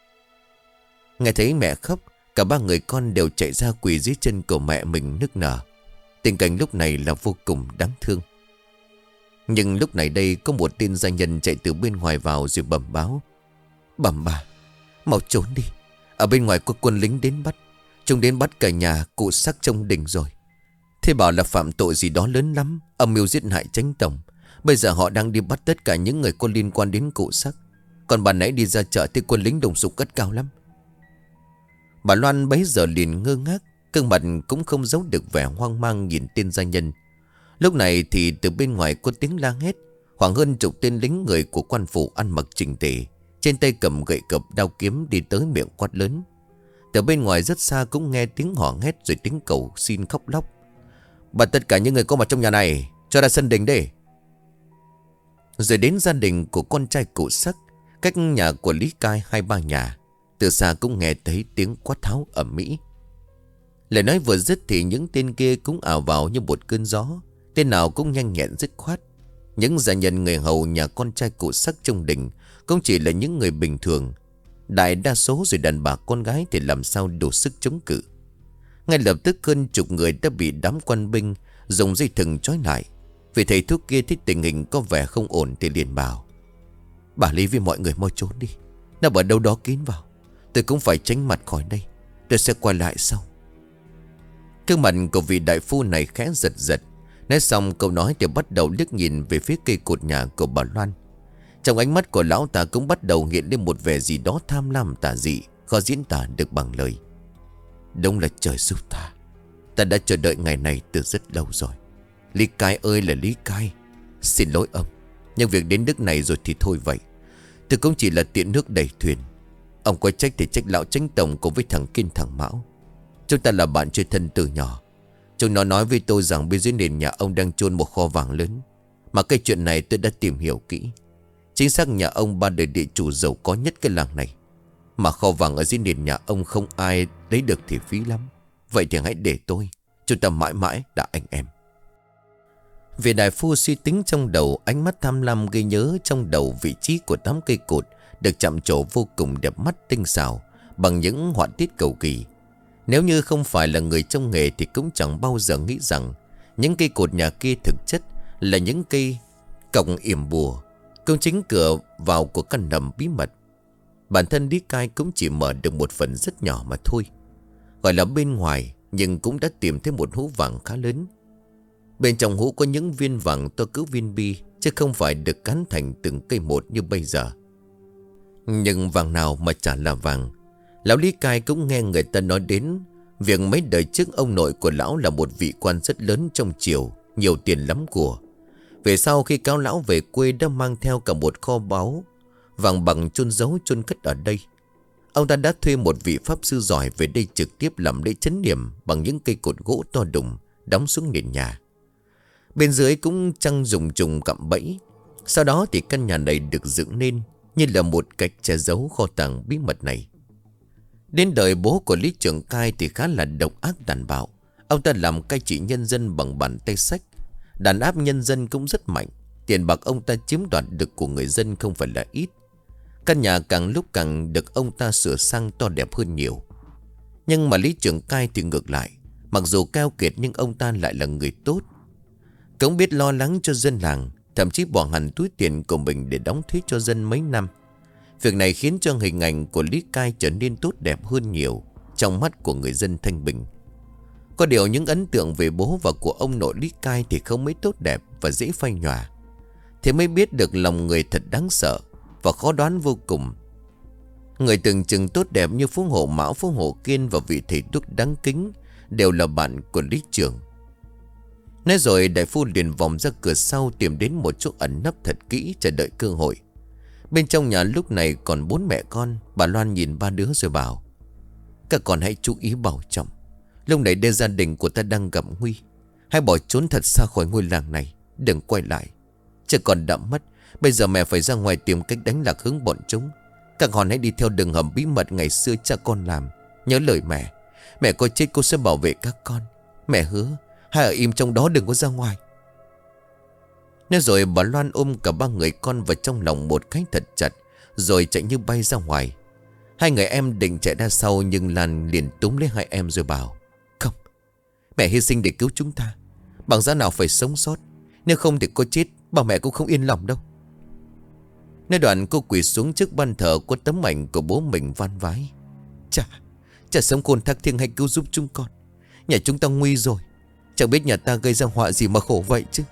Speaker 1: Nghe thấy mẹ khóc, cả 3 người con đều chạy ra quỳ dưới chân của mẹ mình nức nở. Tình cảnh lúc này là vô cùng đáng thương. Nhưng lúc này đây có một tên gia nhân chạy từ bên ngoài vào rồi bẩm báo: bẩm bà, mau trốn đi. Ở bên ngoài có quân lính đến bắt. Chúng đến bắt cả nhà cụ Sắc trong đình rồi. Thế bảo là phạm tội gì đó lớn lắm, âm mưu giết hại Chánh tổng. Bây giờ họ đang đi bắt tất cả những người có liên quan đến cụ Sắc. Còn bà nãy đi ra chợ thì quân lính đồng sục cất cao lắm. Bà Loan bấy giờ liền ngơ ngác, gương mặt cũng không giấu được vẻ hoang mang nhìn tên gia nhân. Lúc này thì từ bên ngoài có tiếng la hét. Khoảng hơn chục tên lính người của quan phủ ăn mặc chỉnh tề, trên tay cầm gậy cập đao kiếm đi tới miệng quát lớn. Từ bên ngoài rất xa cũng nghe tiếng hò hét rồi tiếng cầu xin khóc lóc: bắt tất cả những người có mặt trong nhà này cho ra sân đình đi. Rồi đến gia đình của con trai cụ Sắc, cách nhà của Lý Cai 2-3 nhà. Từ xa cũng nghe thấy tiếng quát tháo ầm ĩ. Lời nói vừa dứt thì những tên kia cũng ào vào như một cơn gió. Tên nào cũng nhanh nhẹn dứt khoát. Những gia nhân người hầu nhà con trai cụ Sắc trong đình cũng chỉ là những người bình thường. Đại đa số rồi đàn bà con gái thì làm sao đủ sức chống cự. Ngay lập tức hơn chục người đã bị đám quân binh dùng dây thừng trói lại. Vì thầy thuốc kia thấy tình hình có vẻ không ổn thì liền bảo: bà Lý với mọi người mau trốn đi. Nó ở đâu đó kín vào. Tôi cũng phải tránh mặt khỏi đây. Tôi sẽ quay lại sau. Cái mặt của vị đại phu này khẽ giật giật. Nói xong câu nói thì bắt đầu liếc nhìn về phía cây cột nhà của bà Loan. Trong ánh mắt của lão ta cũng bắt đầu hiện lên một vẻ gì đó tham lam tà dị, khó diễn tả được bằng lời. Đúng là trời giúp ta. Ta đã chờ đợi ngày này từ rất lâu rồi. Lý Cai ơi là Lý Cai, xin lỗi ông, nhưng việc đến nước này rồi thì thôi vậy. Tôi cũng chỉ là tiện nước đẩy thuyền. Ông có trách thì trách lão Chánh tổng cùng với thằng Kiên thằng Mão. Chúng ta là bạn chơi thân từ nhỏ. Chúng nó nói với tôi rằng bên dưới nền nhà ông đang chôn một kho vàng lớn. Mà cái chuyện này tôi đã tìm hiểu kỹ. Chính xác nhà ông 3 đời địa chủ giàu có nhất cái làng này. Mà kho vàng ở dưới nền nhà ông không ai lấy được thì phí lắm. Vậy thì hãy để tôi. Chúng ta mãi mãi đã anh em. Vị đại phu suy tính trong đầu, ánh mắt tham lam ghi nhớ trong đầu vị trí của 8 cây cột được chạm trổ vô cùng đẹp mắt tinh xảo bằng những họa tiết cầu kỳ. Nếu như không phải là người trong nghề thì cũng chẳng bao giờ nghĩ rằng những cây cột nhà kia thực chất là những cây cọc yểm bùa, công chính cửa vào của căn hầm bí mật. Bản thân Lý Cai cũng chỉ mở được một phần rất nhỏ mà thôi. Gọi là bên ngoài, nhưng cũng đã tìm thấy một hũ vàng khá lớn. Bên trong hũ có những viên vàng to cỡ viên bi, chứ không phải được cán thành từng cây một như bây giờ. Nhưng vàng nào mà chả là vàng. Lão Lý Cai cũng nghe người ta nói đến việc mấy đời trước ông nội của lão là một vị quan rất lớn trong triều, nhiều tiền lắm của. Về sau khi cáo lão về quê đã mang theo cả một kho báu vàng bằng chôn giấu chôn cất ở đây. Ông ta đã thuê một vị pháp sư giỏi về đây trực tiếp làm lễ trấn niệm bằng những cây cột gỗ to đùng đóng xuống nền nhà. Bên dưới cũng chăng dùng trùng cạm bẫy. Sau đó thì căn nhà này được dựng nên như là một cách che giấu kho tàng bí mật này. Đến đời bố của Lý Trường Cai thì khá là độc ác tàn bạo. Ông ta làm cai trị nhân dân bằng bàn tay sách, đàn áp nhân dân cũng rất mạnh. Tiền bạc ông ta chiếm đoạt được của người dân không phải là ít. Căn nhà càng lúc càng được ông ta sửa sang to đẹp hơn nhiều. Nhưng mà Lý Trường Cai thì ngược lại. Mặc dù keo kiệt nhưng ông ta lại là người tốt. Cũng biết lo lắng cho dân làng, thậm chí bỏ hẳn túi tiền của mình để đóng thuế cho dân mấy năm. Việc này khiến cho hình ảnh của Lý Cai trở nên tốt đẹp hơn nhiều trong mắt của người dân Thanh Bình. Có điều những ấn tượng về bố và của ông nội Lý Cai thì không mấy tốt đẹp và dễ phai nhòa. Thế mới biết được lòng người thật đáng sợ và khó đoán vô cùng. Người tưởng chừng tốt đẹp như Phú Hộ Mão, Phú Hộ Kiên và vị thầy thuốc đáng kính đều là bạn của Lý Trường. Nói rồi đại phu liền vòng ra cửa sau tìm đến một chỗ ẩn nấp thật kỹ chờ đợi cơ hội. Bên trong nhà lúc này còn 4 mẹ con. Bà Loan nhìn 3 đứa rồi bảo: các con hãy chú ý bảo trọng. Lúc này đây gia đình của ta đang gặp nguy. Hãy bỏ trốn thật xa khỏi ngôi làng này, đừng quay lại. Chứ còn đã mất. Bây giờ mẹ phải ra ngoài tìm cách đánh lạc hướng bọn chúng. Các con hãy đi theo đường hầm bí mật ngày xưa cha con làm. Nhớ lời mẹ. Mẹ có chết cô sẽ bảo vệ các con. Mẹ hứa hãy ở im trong đó, đừng có ra ngoài. Nói rồi bà Loan ôm cả 3 người con vào trong lòng một cái thật chặt, rồi chạy như bay ra ngoài. 2 người em định chạy ra sau, nhưng Lan liền túm lấy 2 em rồi bảo: không, mẹ hy sinh để cứu chúng ta, bằng giá nào phải sống sót. Nếu không thì có chết bà mẹ cũng không yên lòng đâu. Nói đoạn cô quỳ xuống trước ban thờ có tấm ảnh của bố mình van vái: Cha sống khôn thác thiêng, hãy cứu giúp chúng con. Nhà chúng ta nguy rồi. Chẳng biết nhà ta gây ra họa gì mà khổ vậy chứ.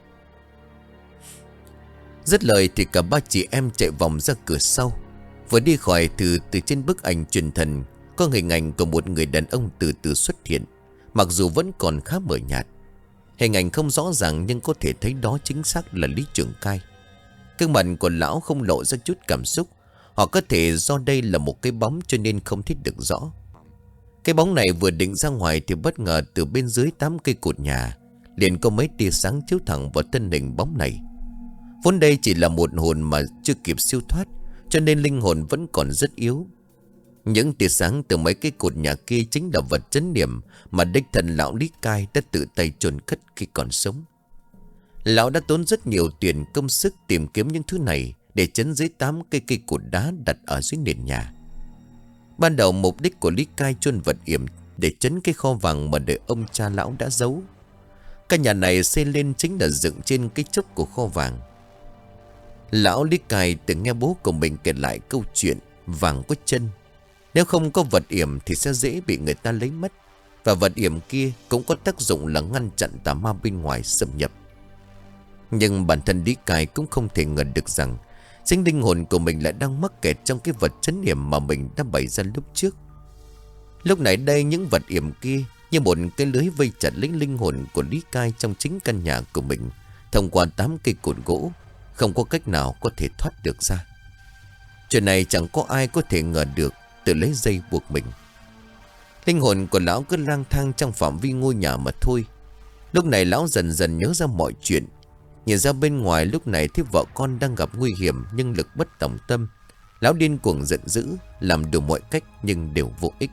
Speaker 1: Dứt lời thì cả 3 chị em chạy vòng ra cửa sau. Vừa đi khỏi từ trên bức ảnh truyền thần có hình ảnh của một người đàn ông từ từ xuất hiện. Mặc dù vẫn còn khá mờ nhạt, hình ảnh không rõ ràng nhưng có thể thấy đó chính xác là Lý Trường Cai. Gương mặt của lão không lộ ra chút cảm xúc, hoặc có thể do đây là một cái bóng cho nên không thấy được rõ. Cái bóng này vừa định ra ngoài thì bất ngờ từ bên dưới 8 cây cột nhà liền có mấy tia sáng chiếu thẳng vào thân hình bóng này. Vốn đây chỉ là một hồn mà chưa kịp siêu thoát, cho nên linh hồn vẫn còn rất yếu. Những tia sáng từ mấy cái cột nhà kia chính là vật trấn niệm mà đích thần lão Lý Cai đã tự tay chôn cất khi còn sống. Lão đã tốn rất nhiều tiền công sức tìm kiếm những thứ này để trấn dưới 8 cây cột đá đặt ở dưới nền nhà. Ban đầu mục đích của Lý Cai chôn vật yểm để trấn cái kho vàng mà đời ông cha lão đã giấu. Căn nhà này xây lên chính là dựng trên cái chốc của kho vàng. Lão Lý Cai từng nghe bố của mình kể lại câu chuyện vàng có chân. Nếu không có vật yểm thì sẽ dễ bị người ta lấy mất. Và vật yểm kia cũng có tác dụng là ngăn chặn tà ma bên ngoài xâm nhập. Nhưng bản thân Lý Cai cũng không thể ngờ được rằng chính linh hồn của mình lại đang mắc kẹt trong cái vật trấn yểm mà mình đã bày ra lúc trước. Lúc này đây những vật yểm kia như một cái lưới vây chặt lấy linh hồn của Lý Cai trong chính căn nhà của mình thông qua 8 cây cột gỗ, không có cách nào có thể thoát được ra. Chuyện này chẳng có ai có thể ngờ được, tự lấy dây buộc mình. Linh hồn của lão cứ lang thang trong phạm vi ngôi nhà mà thôi. Lúc này lão dần dần nhớ ra mọi chuyện. Nhìn ra bên ngoài lúc này thấy vợ con đang gặp nguy hiểm nhưng lực bất tòng tâm. Lão điên cuồng giận dữ, làm đủ mọi cách nhưng đều vô ích.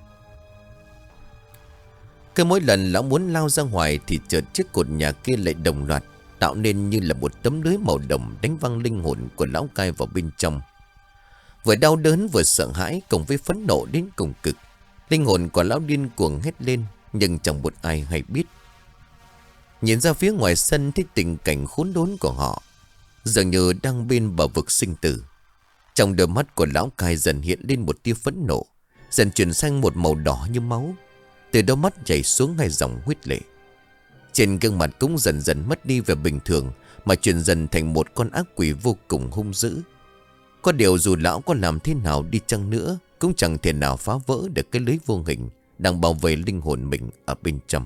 Speaker 1: Cứ mỗi lần lão muốn lao ra ngoài thì chợt chiếc cột nhà kia lại đồng loạt tạo nên như là một tấm lưới màu đồng đánh văng linh hồn của lão Cai vào bên trong. Vừa đau đớn vừa sợ hãi cùng với phẫn nộ đến cùng cực, linh hồn của lão điên cuồng hét lên nhưng chẳng một ai hay biết. Nhìn ra phía ngoài sân thấy tình cảnh khốn đốn của họ, dường như đang bên bờ vực sinh tử. Trong đôi mắt của lão Cai dần hiện lên một tia phẫn nộ, dần chuyển sang một màu đỏ như máu. Từ đôi mắt chảy xuống hai dòng huyết lệ. Trên gương mặt cũng dần dần mất đi vẻ bình thường mà chuyển dần thành một con ác quỷ vô cùng hung dữ. Có điều dù lão có làm thế nào đi chăng nữa, cũng chẳng thể nào phá vỡ được cái lưới vô hình đang bảo vệ linh hồn mình ở bên trong.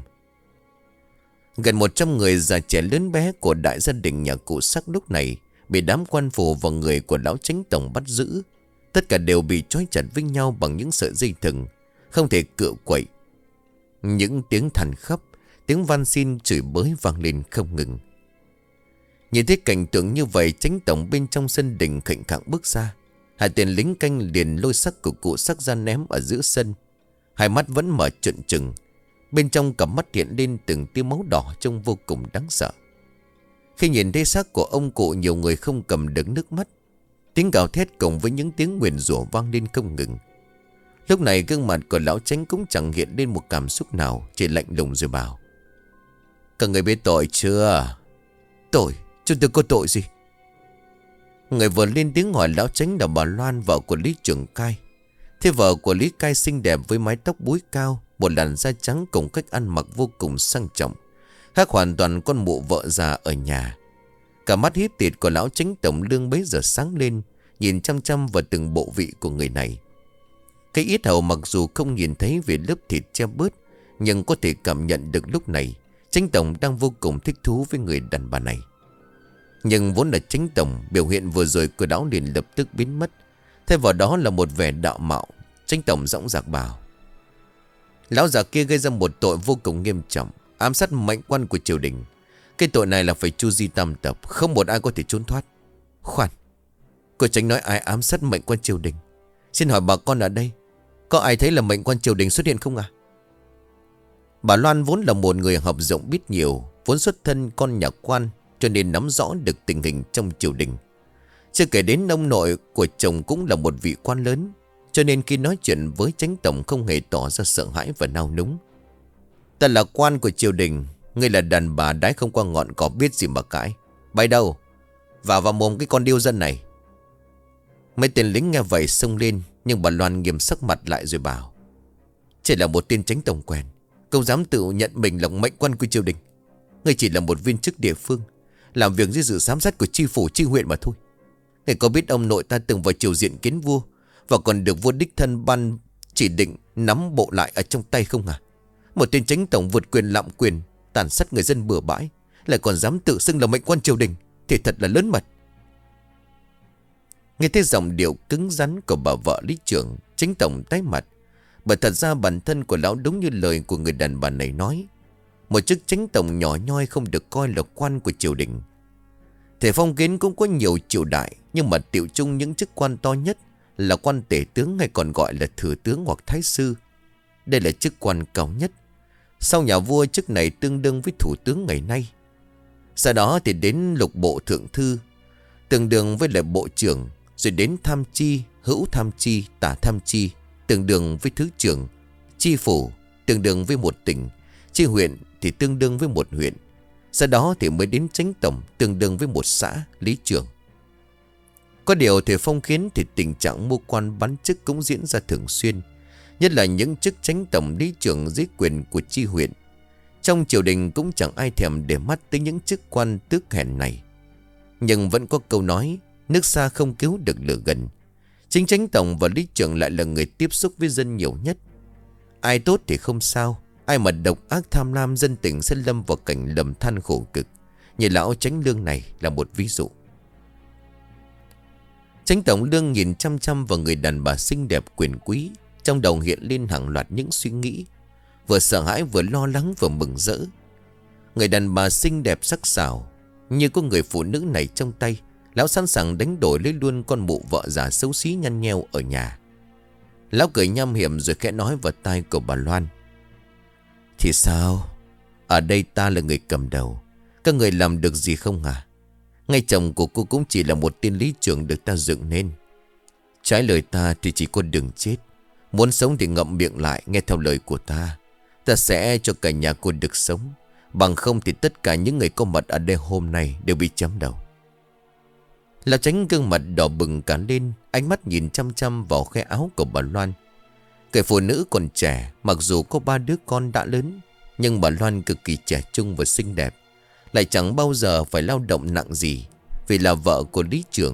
Speaker 1: Gần 100 người già trẻ lớn bé của đại gia đình nhà cụ Sắc lúc này bị đám quan phủ và người của lão chánh tổng bắt giữ. Tất cả đều bị trói chặt với nhau bằng những sợi dây thừng, không thể cựa quậy. Những tiếng than khóc, tiếng van xin chửi bới vang lên không ngừng. Nhìn thấy cảnh tượng như vậy, chánh tổng bên trong sân đình khệnh khạng bước ra. Hai tên lính canh liền lôi xác của cụ Sắc ra ném ở giữa sân. Hai mắt vẫn mở trợn trừng, bên trong cặp mắt hiện lên từng tia máu đỏ trông vô cùng đáng sợ. Khi nhìn thấy xác của ông cụ, nhiều người không cầm được nước mắt. Tiếng gào thét cùng với những tiếng nguyền rủa vang lên không ngừng. Lúc này gương mặt của lão chánh cũng chẳng hiện lên một cảm xúc nào, chỉ lạnh lùng rồi bảo: các người biết tội chưa? Tội? Chúng tôi có tội gì? Người vừa lên tiếng hỏi lão chánh là bà Loan, vợ của Lý Trường Cai. Thế vợ của Lý Cai xinh đẹp với mái tóc búi cao, một làn da trắng cùng cách ăn mặc vô cùng sang trọng, khác hoàn toàn con mụ vợ già ở nhà. Cả mắt híp tịt của lão chánh tổng lương bấy giờ sáng lên, nhìn chăm chăm vào từng bộ vị của người này. Cái yết hầu mặc dù không nhìn thấy vì lớp thịt che bớt, nhưng có thể cảm nhận được lúc này chánh tổng đang vô cùng thích thú với người đàn bà này. Nhưng vốn là chánh tổng, biểu hiện vừa rồi của lão liền lập tức biến mất. Thay vào đó là một vẻ đạo mạo. Chánh tổng dõng dạc bảo: lão già kia gây ra một tội vô cùng nghiêm trọng, ám sát mệnh quan của triều đình. Cái tội này là phải chu di tam tập, không một ai có thể trốn thoát. Khoan, cô tránh nói ai ám sát mệnh quan triều đình? Xin hỏi bà con ở đây, có ai thấy là mệnh quan triều đình xuất hiện không à? Bà Loan vốn là một người học rộng biết nhiều, vốn xuất thân con nhà quan, cho nên nắm rõ được tình hình trong triều đình. Chưa kể đến ông nội của chồng cũng là một vị quan lớn, cho nên khi nói chuyện với chánh tổng không hề tỏ ra sợ hãi và nao núng. Ta là quan của triều đình, ngươi là đàn bà đái không qua ngọn cỏ, biết gì mà cãi. Bay đâu? Vào mồm cái con điêu dân này. Mấy tên lính nghe vậy xông lên, nhưng bà Loan nghiêm sắc mặt lại rồi bảo: chỉ là một tên chánh tổng quèn, không dám tự nhận mình là mệnh quan của triều đình. Ngươi chỉ là một viên chức địa phương, làm việc dưới sự giám sát của chi phủ chi huyện mà thôi. Ngươi có biết ông nội ta từng vào triều diện kiến vua, và còn được vua đích thân ban chỉ định nắm bộ lại ở trong tay không à? Một tên chánh tổng vượt quyền lạm quyền, tàn sát người dân bừa bãi, lại còn dám tự xưng là mệnh quan triều đình, thì thật là lớn mật. Nghe thấy giọng điệu cứng rắn của bà vợ Lý Trưởng, chánh tổng tái mặt. Bởi thật ra bản thân của lão đúng như lời của người đàn bà này nói, một chức chánh tổng nhỏ nhoi không được coi là quan của triều đình. Thể phong kiến cũng có nhiều triều đại, nhưng mà tiểu chung những chức quan to nhất là quan tể tướng, hay còn gọi là thừa tướng hoặc thái sư. Đây là chức quan cao nhất. Sau nhà vua, chức này tương đương với thủ tướng ngày nay. Sau đó thì đến lục bộ thượng thư, tương đương với lại bộ trưởng. Rồi đến tham chi, hữu tham chi, tả tham chi, tương đương với thứ trưởng. Chi phủ tương đương với một tỉnh. Chi huyện thì tương đương với một huyện. Sau đó thì mới đến chánh tổng, tương đương với một xã, lý trưởng. Có điều thời phong kiến thì tình trạng mưu quan bán chức cũng diễn ra thường xuyên, nhất là những chức chánh tổng, lý trưởng dưới quyền của chi huyện. Trong triều đình cũng chẳng ai thèm để mắt tới những chức quan tước hèn này. Nhưng vẫn có câu nói, nước xa không cứu được lửa gần. Chính chánh tổng và lý trưởng lại là người tiếp xúc với dân nhiều nhất. Ai tốt thì không sao, ai mà độc ác tham lam, dân tình sẽ lâm vào cảnh lầm than khổ cực. Như lão chánh lương này là một ví dụ. Chánh tổng lương nhìn chăm chăm vào người đàn bà xinh đẹp quyền quý, trong đầu hiện lên hàng loạt những suy nghĩ, vừa sợ hãi vừa lo lắng vừa mừng rỡ. Người đàn bà xinh đẹp sắc sảo, như có người phụ nữ này trong tay, lão sẵn sàng đánh đổi lấy luôn con mụ vợ già xấu xí nhăn nheo ở nhà. Lão cười nham hiểm rồi khẽ nói vào tai của bà Loan: thì sao? Ở đây ta là người cầm đầu, các người làm được gì không hả? Ngay chồng của cô cũng chỉ là một tên lý trưởng được ta dựng nên. Trái lời ta thì chỉ có đường chết. Muốn sống thì ngậm miệng lại, nghe theo lời của ta. Ta sẽ cho cả nhà cô được sống, bằng không thì tất cả những người có mặt ở đây hôm nay đều bị chém đầu. Lão Chánh gương mặt đỏ bừng cả lên, ánh mắt nhìn chăm chăm vào khe áo của bà Loan. Người phụ nữ còn trẻ, mặc dù có 3 đứa con đã lớn, nhưng bà Loan cực kỳ trẻ trung và xinh đẹp, lại chẳng bao giờ phải lao động nặng gì, vì là vợ của lý trưởng.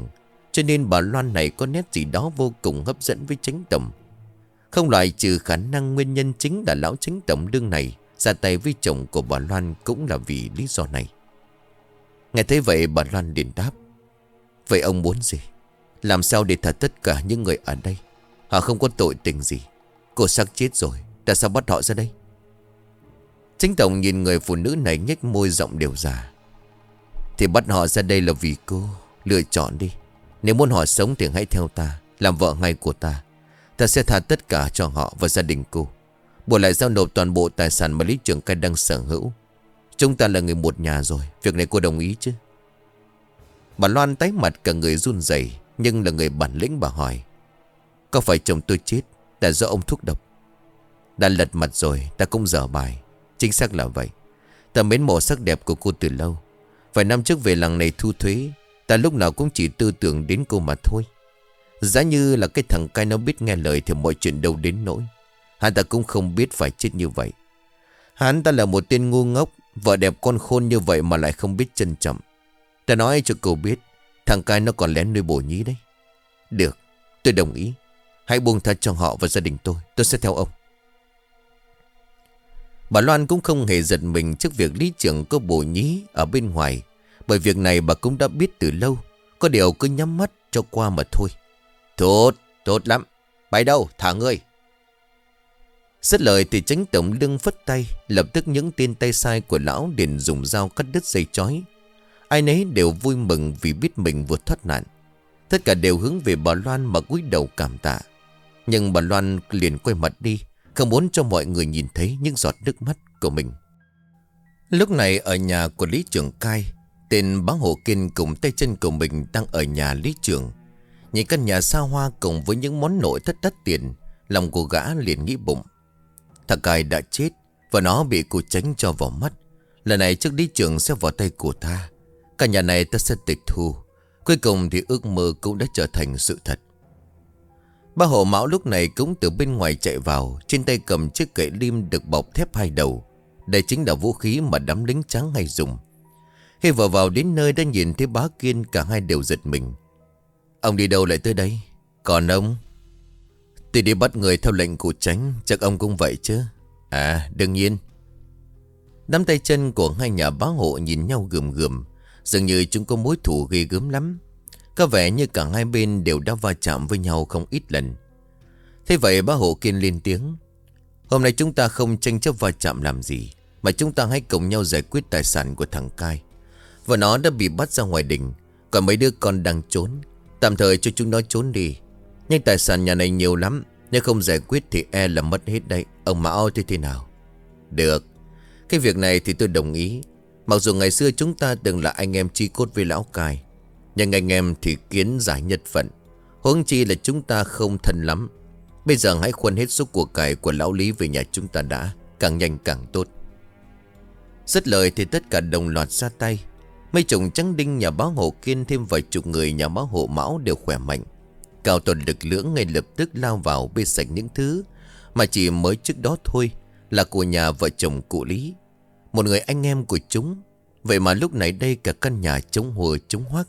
Speaker 1: cho nên bà Loan này có nét gì đó vô cùng hấp dẫn với Chánh tổng. Không loại trừ khả năng nguyên nhân chính là lão Chánh tổng đương này ra tay với chồng của bà Loan cũng là vì lý do này. Nghe thấy vậy bà Loan liền đáp: vậy ông muốn gì? Làm sao để thả tất cả những người ở đây? Họ không có tội tình gì. Cô xác chết rồi, tại sao bắt họ ra đây? Chánh tổng nhìn người phụ nữ này nhếch môi giọng đều già: thì bắt họ ra đây là vì cô. Lựa chọn đi. Nếu muốn họ sống thì hãy theo ta, làm vợ ngay của ta. Ta sẽ tha tất cả cho họ và gia đình cô, buộc lại giao nộp toàn bộ tài sản mà Lý Trường Cai đang sở hữu. Chúng ta là người một nhà rồi. Việc này cô đồng ý chứ? Bà Loan tái mặt cả người run rẩy, nhưng là người bản lĩnh. Bà hỏi: có phải chồng tôi chết là do ông thuốc độc? Đã lật mặt rồi, ta cũng dở bài. Chính xác là vậy. Ta mến mộ sắc đẹp của cô từ lâu. Vài năm trước về làng này thu thuế, ta lúc nào cũng chỉ tư tưởng đến cô mà thôi. Giá như là cái thằng Cai nó biết nghe lời thì mọi chuyện đâu đến nỗi. Hắn ta cũng không biết phải chết như vậy. Hắn ta là một tên ngu ngốc, vợ đẹp con khôn như vậy mà lại không biết trân trọng. Ta nói cho cô biết, thằng Cai nó còn lén nuôi bồ nhí đấy. Được, tôi đồng ý. Hãy buông tha cho họ và gia đình tôi sẽ theo ông. Bà Loan cũng không hề giật mình trước việc Lý Trường có bồ nhí ở bên ngoài, bởi việc này bà cũng đã biết từ lâu. Có điều cứ nhắm mắt cho qua mà thôi. Tốt lắm. Bay đâu, thả ngươi. Dứt lời thì Chánh tổng lưng phất tay, lập tức những tên tay sai của lão liền dùng dao cắt đứt dây chói. Ai nấy đều vui mừng vì biết mình vừa thoát nạn. Tất cả đều hướng về bà Loan mà cúi đầu cảm tạ. Nhưng bà Loan liền quay mặt đi, không muốn cho mọi người nhìn thấy những giọt nước mắt của mình. Lúc này ở nhà của Lý Trường Cai, tên bá hộ Kiên cùng tay chân của mình đang ở nhà Lý Trường. Nhìn căn nhà xa hoa cùng với những món nội thất đắt tiền, lòng của gã liền nghĩ bụng: thằng Cai đã chết và nó bị cô Chánh cho vào mắt. Lần này trước Lý Trường sẽ vào tay của ta. Cả nhà này ta sẽ tịch thu. Cuối cùng thì ước mơ cũng đã trở thành sự thật. Ba hộ Mão lúc này cũng từ bên ngoài chạy vào, trên tay cầm chiếc gậy lim được bọc thép hai đầu. Đây chính là vũ khí mà đám lính trắng hay dùng. Khi vào đến nơi đã nhìn thấy bá Kiên, cả hai đều giật mình. Ông đi đâu lại tới đây? Còn ông? Tôi đi bắt người theo lệnh của Chánh. Chắc ông cũng vậy chứ? À, đương nhiên. Đám tay chân của hai nhà bá hộ nhìn nhau gườm gườm, dường như chúng có mối thù ghê gớm lắm. Có vẻ như cả hai bên đều đã va chạm với nhau không ít lần. Thế vậy bá hộ Kiên lên tiếng: hôm nay chúng ta không tranh chấp va chạm làm gì, mà chúng ta hãy cùng nhau giải quyết tài sản của thằng Cai. Và nó đã bị bắt ra ngoài đình, còn mấy đứa con đang trốn. Tạm thời cho chúng nó trốn đi. Nhưng tài sản nhà này nhiều lắm, nếu không giải quyết thì e là mất hết đấy. Ông Mão thì thế nào? Được, cái việc này thì tôi đồng ý. Mặc dù ngày xưa chúng ta từng là anh em chi cốt với lão Cai, nhưng anh em thì kiến giải nhất phận, huống chi là chúng ta không thân lắm. Bây giờ hãy khuân hết số của cải của lão Lý về nhà chúng ta đã, càng nhanh càng tốt. Dứt lời thì tất cả đồng loạt ra tay. Mấy chồng trắng đinh nhà bá hộ Kiên thêm vài chục người nhà bá hộ Mão đều khỏe mạnh, cao toàn lực lưỡng ngay lập tức lao vào bê sạch những thứ mà chỉ mới trước đó thôi là của nhà vợ chồng cụ Lý, một người anh em của chúng. Vậy mà lúc này đây cả căn nhà trống hùa trống hoác.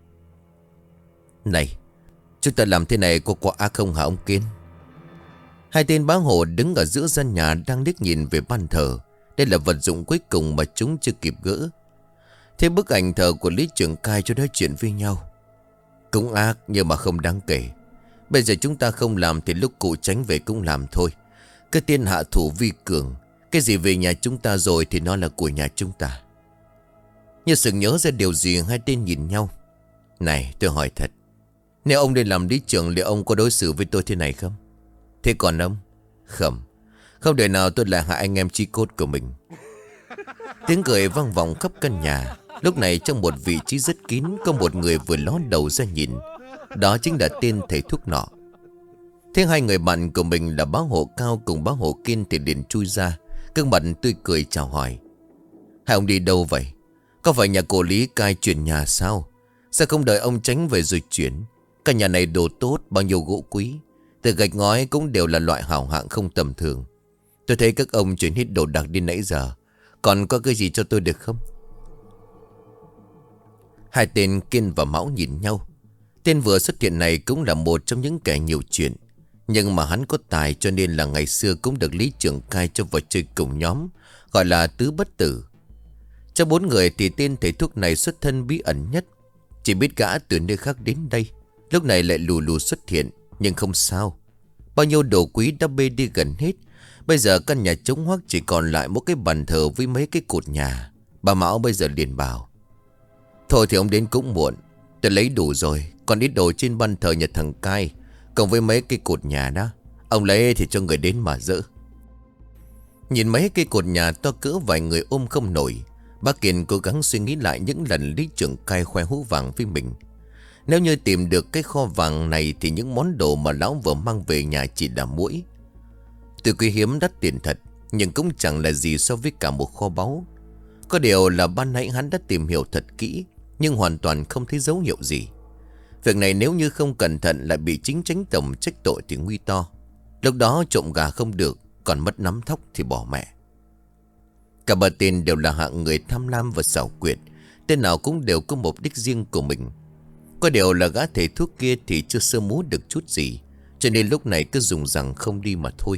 Speaker 1: Này, chúng ta làm thế này có quá ác không hả ông Kiên? Hai tên bá hộ đứng ở giữa gian nhà đang liếc nhìn về ban thờ. Đây là vật dụng cuối cùng mà chúng chưa kịp gỡ. Thế bức ảnh thờ của Lý Trường Cai cho nói chuyện với nhau. Cũng ác nhưng mà không đáng kể. Bây giờ chúng ta không làm thì lúc cụ Chánh về cũng làm thôi. Cái tiên hạ thủ vi cường, cái gì về nhà chúng ta rồi thì nó là của nhà chúng ta. Như sự nhớ ra điều gì, hai tên nhìn nhau. Này, tôi hỏi thật, nếu ông lên làm lý trưởng liệu ông có đối xử với tôi thế này không? Thế còn ông? Không đời nào tôi lại hại anh em chi cốt của mình. Tiếng cười vang vọng khắp căn nhà. Lúc này trong một vị trí rất kín, có một người vừa ló đầu ra nhìn. Đó chính là tên thầy thuốc nọ. Thế hai người bạn của mình là bá hộ Cao cùng bá hộ Kiên thì liền chui ra, gương mặt tươi cười chào hỏi. Hai ông đi đâu vậy? Có phải nhà cổ Lý Cai chuyển nhà sao? Sao không đợi ông Chánh về rồi chuyển? Căn nhà này đồ tốt, bao nhiêu gỗ quý, từ gạch ngói cũng đều là loại hảo hạng không tầm thường. Tôi thấy các ông chuyển hết đồ đạc đi nãy giờ. Còn có cái gì cho tôi được không? Hai tên Kiên và Mão nhìn nhau. Tên vừa xuất hiện này cũng là một trong những kẻ nhiều chuyện. Nhưng mà hắn có tài cho nên là ngày xưa cũng được Lý Trường Cai cho vào chơi cùng nhóm, gọi là Tứ Bất Tử. Trong 4 người thì tên thầy thuốc này xuất thân bí ẩn nhất. Chỉ biết gã từ nơi khác đến đây, lúc này lại lù lù xuất hiện. Nhưng không sao, bao nhiêu đồ quý đã bê đi gần hết. Bây giờ căn nhà trống hoác chỉ còn lại một cái bàn thờ với mấy cái cột nhà. Bà Mão bây giờ liền bảo: thôi thì ông đến cũng muộn, tôi lấy đủ rồi. Còn ít đồ trên bàn thờ nhà thằng Cai, cộng với mấy cái cột nhà đó, ông lấy thì cho người đến mà dỡ. Nhìn mấy cái cột nhà to cỡ vài người ôm không nổi, bác Kiên cố gắng suy nghĩ lại những lần Lý Trường Cai khoe hũ vàng với mình. Nếu như tìm được cái kho vàng này thì những món đồ mà lão vừa mang về nhà chỉ là muỗi. Tuy quý hiếm đắt tiền thật, nhưng cũng chẳng là gì so với cả một kho báu. Có điều là ban nãy hắn đã tìm hiểu thật kỹ, nhưng hoàn toàn không thấy dấu hiệu gì. Việc này nếu như không cẩn thận lại bị chính Chánh Tổng trách tội thì nguy to. Lúc đó trộm gà không được, còn mất nắm thóc thì bỏ mẹ. Cả ba tên đều là hạng người tham lam và xảo quyệt. Tên nào cũng đều có mục đích riêng của mình. Có điều là gã thầy thuốc kia thì chưa sơ múa được chút gì, cho nên lúc này cứ dùng rằng không đi mà thôi.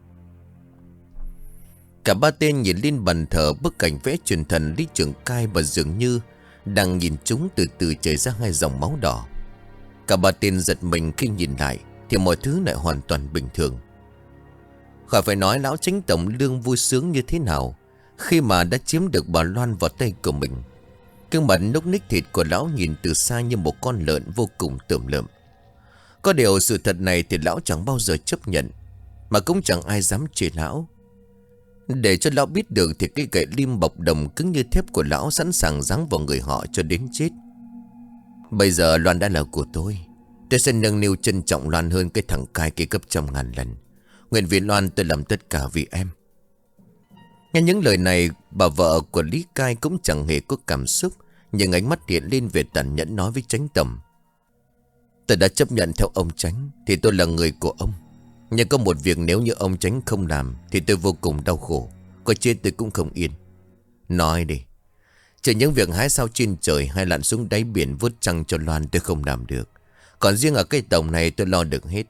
Speaker 1: Cả ba tên nhìn lên bàn thờ bức cảnh vẽ truyền thần Lý Trường Cai, và dường như đang nhìn chúng từ từ chảy ra hai dòng máu đỏ. Cả ba tên giật mình khi nhìn lại thì mọi thứ lại hoàn toàn bình thường. Khỏi phải nói lão Chánh Tổng Lương vui sướng như thế nào khi mà đã chiếm được bà Loan vào tay của mình. Gương mặt núc ních thịt của lão nhìn từ xa như một con lợn vô cùng tởm lợm. Có điều sự thật này thì lão chẳng bao giờ chấp nhận, mà cũng chẳng ai dám chê lão. Để cho lão biết được thì cái gậy lim bọc đồng cứng như thép của lão sẵn sàng giáng vào người họ cho đến chết. Bây giờ Loan đã là của tôi sẽ nâng niu trân trọng Loan hơn cái thằng Cai kia gấp 100.000 lần. Nguyện vì Loan tôi làm tất cả vì em. Nghe những lời này, bà vợ của Lý Cai cũng chẳng hề có cảm xúc, nhưng ánh mắt hiện lên về tàn nhẫn nói với Chánh Tổng: tôi đã chấp nhận theo ông Chánh thì tôi là người của ông. Nhưng có một việc nếu như ông Chánh không làm thì tôi vô cùng đau khổ, có chết tôi cũng không yên. Nói đi, trừ những việc hái sao trên trời hay lặn xuống đáy biển vớt trăng cho Loan tôi không làm được, còn riêng ở cây tổng này tôi lo được hết.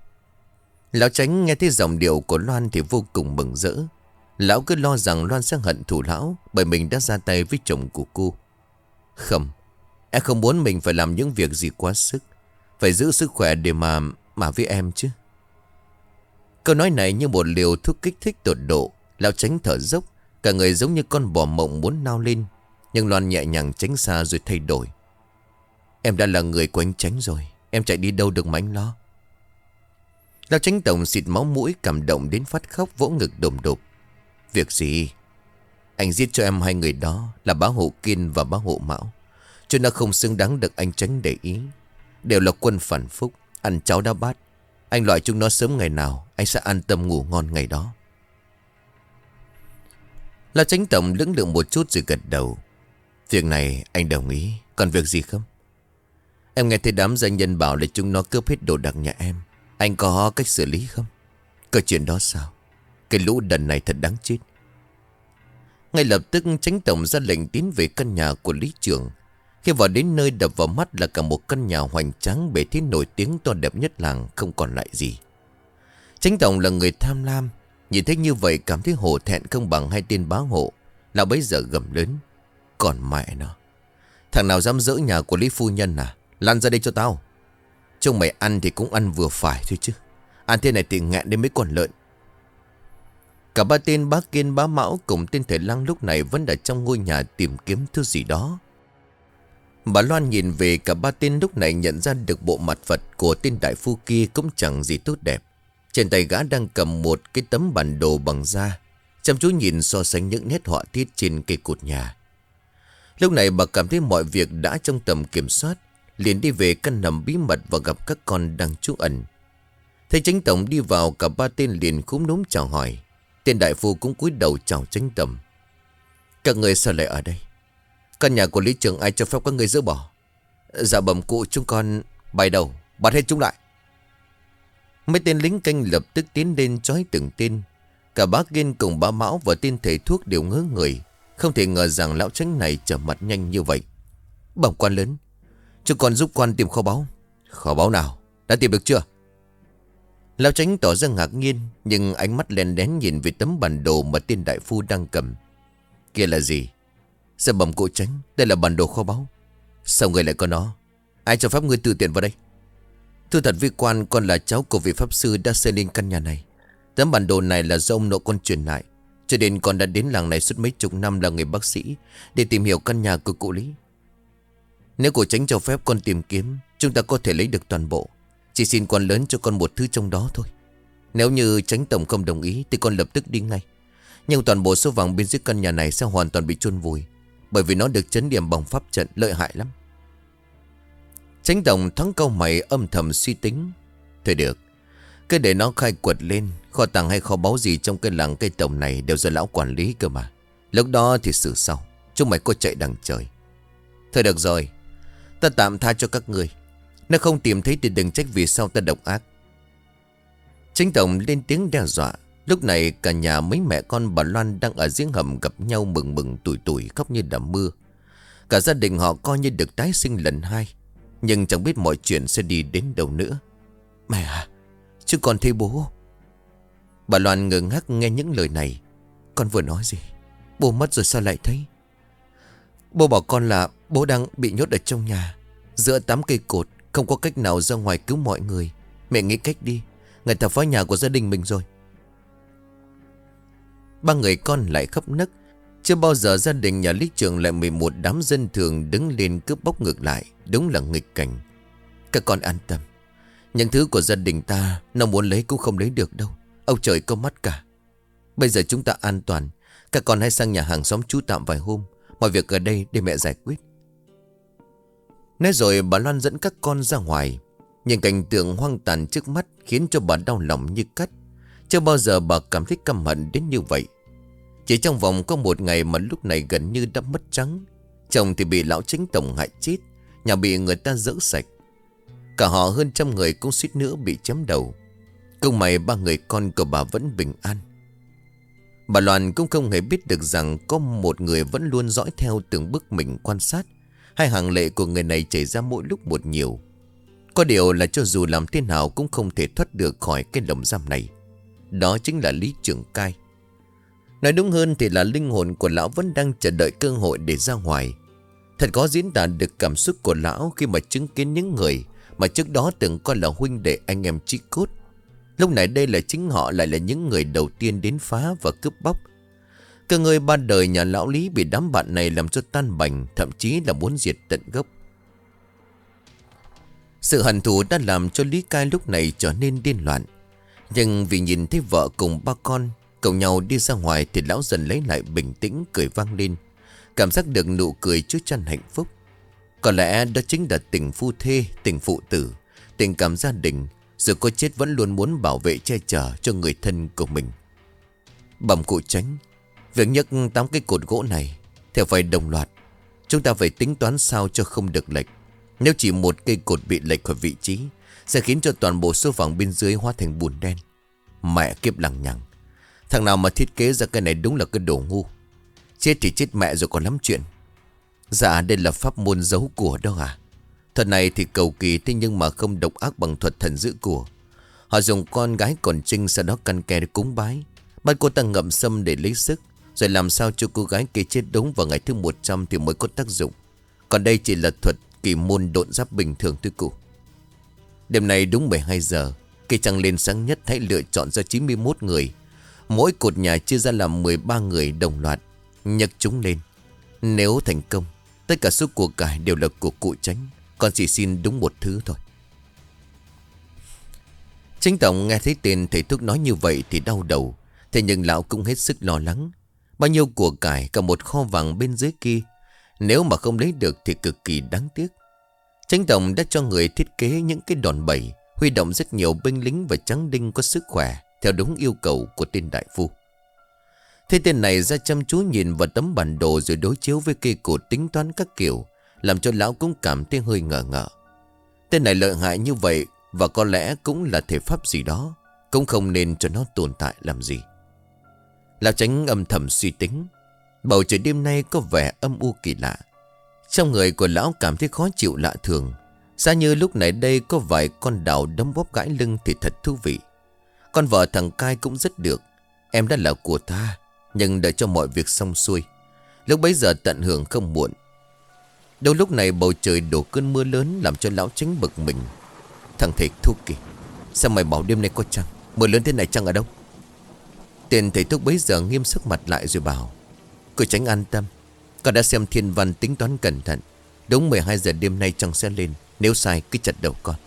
Speaker 1: Lão Chánh nghe thấy giọng điệu của Loan thì vô cùng mừng rỡ. Lão cứ lo rằng Loan sẽ hận thù lão bởi mình đã ra tay với chồng của cô. Không, em không muốn mình phải làm những việc gì quá sức, phải giữ sức khỏe để mà với em chứ. Câu nói này như một liều thuốc kích thích tột độ. Lão Chánh thở dốc, cả người giống như con bò mộng muốn nao lên. Nhưng Loan nhẹ nhàng tránh xa rồi thay đổi: em đã là người của anh Chánh rồi, em chạy đi đâu được mà anh lo. Lão Chánh Tổng xịt máu mũi, cảm động đến phát khóc, vỗ ngực đồm đột: việc gì? Anh giết cho em hai người đó là bá hộ Kiên và bá hộ Mão, cho nó không xứng đáng được anh Chánh để ý. Đều là quân phản phúc, ăn cháo đá bát. Anh loại chúng nó sớm ngày nào, anh sẽ an tâm ngủ ngon ngày đó. Lão Chánh Tổng lưỡng lự một chút rồi gật đầu: việc này anh đồng ý. Còn việc gì không? Em nghe thấy đám doanh nhân bảo là chúng nó cướp hết đồ đạc nhà em. Anh có cách xử lý không? Có chuyện đó sao? Cái lũ đần này thật đáng chết. Ngay lập tức Chánh Tổng ra lệnh tiến về căn nhà của Lý Trường. Khi vào đến nơi, đập vào mắt là cả một căn nhà hoành tráng, bề thế nổi tiếng to đẹp nhất làng, không còn lại gì. Chánh Tổng là người tham lam, nhìn thấy như vậy cảm thấy hổ thẹn không bằng hai tên bá hộ. Lão bấy giờ gầm lớn: còn mẹ nó, thằng nào dám dỡ nhà của Lý phu nhân à? Lan ra đây cho tao. Trông mày ăn thì cũng ăn vừa phải thôi chứ, ăn thế này thì nghẹn đến mấy con lợn. Cả ba tên bá Kiên, bá Mão cùng tên thầy Lăng lúc này vẫn ở trong ngôi nhà tìm kiếm thứ gì đó. Bà Loan nhìn về cả ba tên lúc này nhận ra được bộ mặt vật của tên đại phu kia cũng chẳng gì tốt đẹp. Trên tay gã đang cầm một cái tấm bản đồ bằng da, chăm chú nhìn so sánh những nét họa tiết trên cây cột nhà. Lúc này bà cảm thấy mọi việc đã trong tầm kiểm soát, liền đi về căn hầm bí mật và gặp các con đang trú ẩn. Thấy Chánh Tổng đi vào, cả ba tên liền cúm núm chào hỏi. Tên đại phu cũng cúi đầu chào Chánh Tổng: các người sao lại ở đây? Căn nhà của Lý Trường ai cho phép các người dỡ bỏ? Dạ bẩm cụ, chúng con bay đầu bắt hết chúng lại. Mấy tên lính canh lập tức tiến lên trói từng tên. Cả bá Kiên cùng bá Mão và tên thầy thuốc đều ngớ người, không thể ngờ rằng lão Chánh này trở mặt nhanh như vậy. Bẩm quan lớn, chúng con giúp quan tìm kho báu, Kho báu nào? Đã tìm được chưa? Lão Chánh tỏ ra ngạc nhiên, nhưng ánh mắt lén đén nhìn về tấm bản đồ mà tên đại phu đang cầm. Kia là gì? Sao bẩm cụ Chánh, đây là bản đồ kho báu. Sao người lại có nó? Ai cho phép ngươi tự tiện vào đây? Thưa thật vi quan, con là cháu của vị pháp sư đã xây lên căn nhà này. Tấm bản đồ này là do ông nội con truyền lại, cho nên con đã đến làng này suốt mấy chục năm là người bác sĩ để tìm hiểu căn nhà của cụ Lý. Nếu cụ Chánh cho phép con tìm kiếm, chúng ta có thể lấy được toàn bộ. Chỉ xin quan lớn cho con một thứ trong đó thôi. Nếu như Chánh tổng không đồng ý thì con lập tức đi ngay. Nhưng toàn bộ số vàng bên dưới căn nhà này sẽ hoàn toàn bị chôn vùi, bởi vì nó được trấn điểm bằng pháp trận lợi hại lắm. Chánh tổng thắng câu mày âm thầm suy tính. Thôi được, cứ để nó khai quật lên. Kho tàng hay kho báu gì trong cái làng cây tổng này đều do lão quản lý cơ mà. Lúc đó thì xử sau. Chúng mày có chạy đằng trời. Thôi được rồi, ta tạm tha cho các người. Nếu không tìm thấy thì đừng trách vì sao ta độc ác. Chánh tổng lên tiếng đe dọa. Lúc này cả nhà mấy mẹ con bà Loan đang ở giếng hầm gặp nhau mừng mừng tủi tủi khóc như đầm mưa. Cả gia đình họ coi như được tái sinh lần hai. Nhưng chẳng biết mọi chuyện sẽ đi đến đâu nữa. Mẹ à, chứ còn thấy bố. Bà Loan ngơ ngác nghe những lời này. Con vừa nói gì? Bố mất rồi sao lại thấy? Bố bảo con là bố đang bị nhốt ở trong nhà, giữa 8 cây cột, không có cách nào ra ngoài cứu mọi người. Mẹ nghĩ cách đi, người ta phá nhà của gia đình mình rồi. Ba người con lại khóc nấc. Chưa bao giờ gia đình nhà lý trưởng lại 11 đám dân thường đứng lên cướp bóc ngược lại. Đúng là nghịch cảnh. Các con an tâm, những thứ của gia đình ta nó muốn lấy cũng không lấy được đâu. Ông trời có mắt cả. Bây giờ chúng ta an toàn. Các con hãy sang nhà hàng xóm trú tạm vài hôm. Mọi việc ở đây để mẹ giải quyết. Nói rồi bà Loan dẫn các con ra ngoài. Nhìn cảnh tượng hoang tàn trước mắt khiến cho bà đau lòng như cắt. Chưa bao giờ bà cảm thấy căm hận đến như vậy. Chỉ trong vòng có một ngày mà lúc này gần như đã mất trắng. Chồng thì bị lão Chánh tổng hại chết, nhà bị người ta dỡ sạch. Cả họ hơn 100 người cũng suýt nữa bị chém đầu. Cũng may ba người con của bà vẫn bình an. Bà Loan cũng không hề biết được rằng có một người vẫn luôn dõi theo từng bước mình quan sát. Hai hàng lệ của người này chảy ra mỗi lúc một nhiều. Có điều là cho dù làm thế nào cũng không thể thoát được khỏi cái lồng giam này. Đó chính là Lý Trường Cai. Nói đúng hơn thì là linh hồn của lão vẫn đang chờ đợi cơ hội để ra ngoài. Thật có diễn tả được cảm xúc của lão khi mà chứng kiến những người mà trước đó từng coi là huynh đệ anh em chí cốt. Lúc này đây là chính họ lại là những người đầu tiên đến phá và cướp bóc. Cơ ngơi ba đời nhà lão Lý bị đám bạn này làm cho tan bành, thậm chí là muốn diệt tận gốc. Sự hận thù đã làm cho Lý Cai lúc này trở nên điên loạn. Nhưng vì nhìn thấy vợ cùng ba con cùng nhau đi ra ngoài thì lão dần lấy lại bình tĩnh, cười vang lên. Cảm giác được nụ cười chứa chan hạnh phúc. Có lẽ đó chính là tình phu thê, tình phụ tử, tình cảm gia đình. Dù có chết vẫn luôn muốn bảo vệ che chở cho người thân của mình. Bẩm cụ Chánh, việc nhấc 8 cái cột gỗ này theo phải đồng loạt. Chúng ta phải tính toán sao cho không được lệch. Nếu chỉ một cây cột bị lệch khỏi vị trí sẽ khiến cho toàn bộ số vàng bên dưới hóa thành bùn đen. Mẹ kiếp lằng nhằng, thằng nào mà thiết kế ra cái này đúng là cái đồ ngu. Chết thì chết mẹ rồi còn lắm chuyện. Dạ đây là pháp môn giấu của đó à? Thuật này thì cầu kỳ, thế nhưng mà không độc ác bằng thuật thần giữ của. Họ dùng con gái còn trinh sau đó căn kè để cúng bái, bắt cô ta ngậm sâm để lấy sức, rồi làm sao cho cô gái kia chết đúng vào ngày thứ 100 thì mới có tác dụng. Còn đây chỉ là thuật kỳ môn độn giáp bình thường thôi cụ. Đêm nay đúng 12 giờ, khi trăng lên sáng nhất hãy lựa chọn ra 91 người. Mỗi cột nhà chia ra làm 13 người đồng loạt nhấc chúng lên. Nếu thành công, tất cả số của cải đều là của cụ Chánh. Con chỉ xin đúng một thứ thôi. Chánh tổng nghe thấy tên thầy thuốc nói như vậy thì đau đầu. Thế nhưng lão cũng hết sức lo lắng. Bao nhiêu của cải, cả một kho vàng bên dưới kia, nếu mà không lấy được thì cực kỳ đáng tiếc. Chánh tổng đã cho người thiết kế những cái đòn bẩy, huy động rất nhiều binh lính và tráng đinh có sức khỏe theo đúng yêu cầu của tên đại phu. Thế tên này ra chăm chú nhìn vào tấm bản đồ rồi đối chiếu với cây cột tính toán các kiểu, làm cho lão cũng cảm thấy hơi ngờ ngợ. Tên này lợi hại như vậy và có lẽ cũng là thể pháp gì đó, cũng không nên cho nó tồn tại làm gì. Lão Chánh âm thầm suy tính. Bầu trời đêm nay có vẻ âm u kỳ lạ. Trong người của lão cảm thấy khó chịu lạ thường. Giá như lúc này đây có vài con đào đấm bóp gãi lưng thì thật thú vị. Con vợ thằng Cai cũng rất được. Em đã là của ta, nhưng đợi cho mọi việc xong xuôi, lúc bấy giờ tận hưởng không muộn. Đâu lúc này bầu trời đổ cơn mưa lớn làm cho lão Chánh bực mình. Thằng thầy thuốc kìa, sao mày bảo đêm nay có trăng? Mưa lớn thế này trăng ở đâu? Tên thầy thuốc bấy giờ nghiêm sắc mặt lại rồi bảo: Cô Chánh an tâm, con đã xem thiên văn tính toán cẩn thận. Đúng 12 giờ đêm nay trăng sẽ lên. Nếu sai cứ chặt đầu con.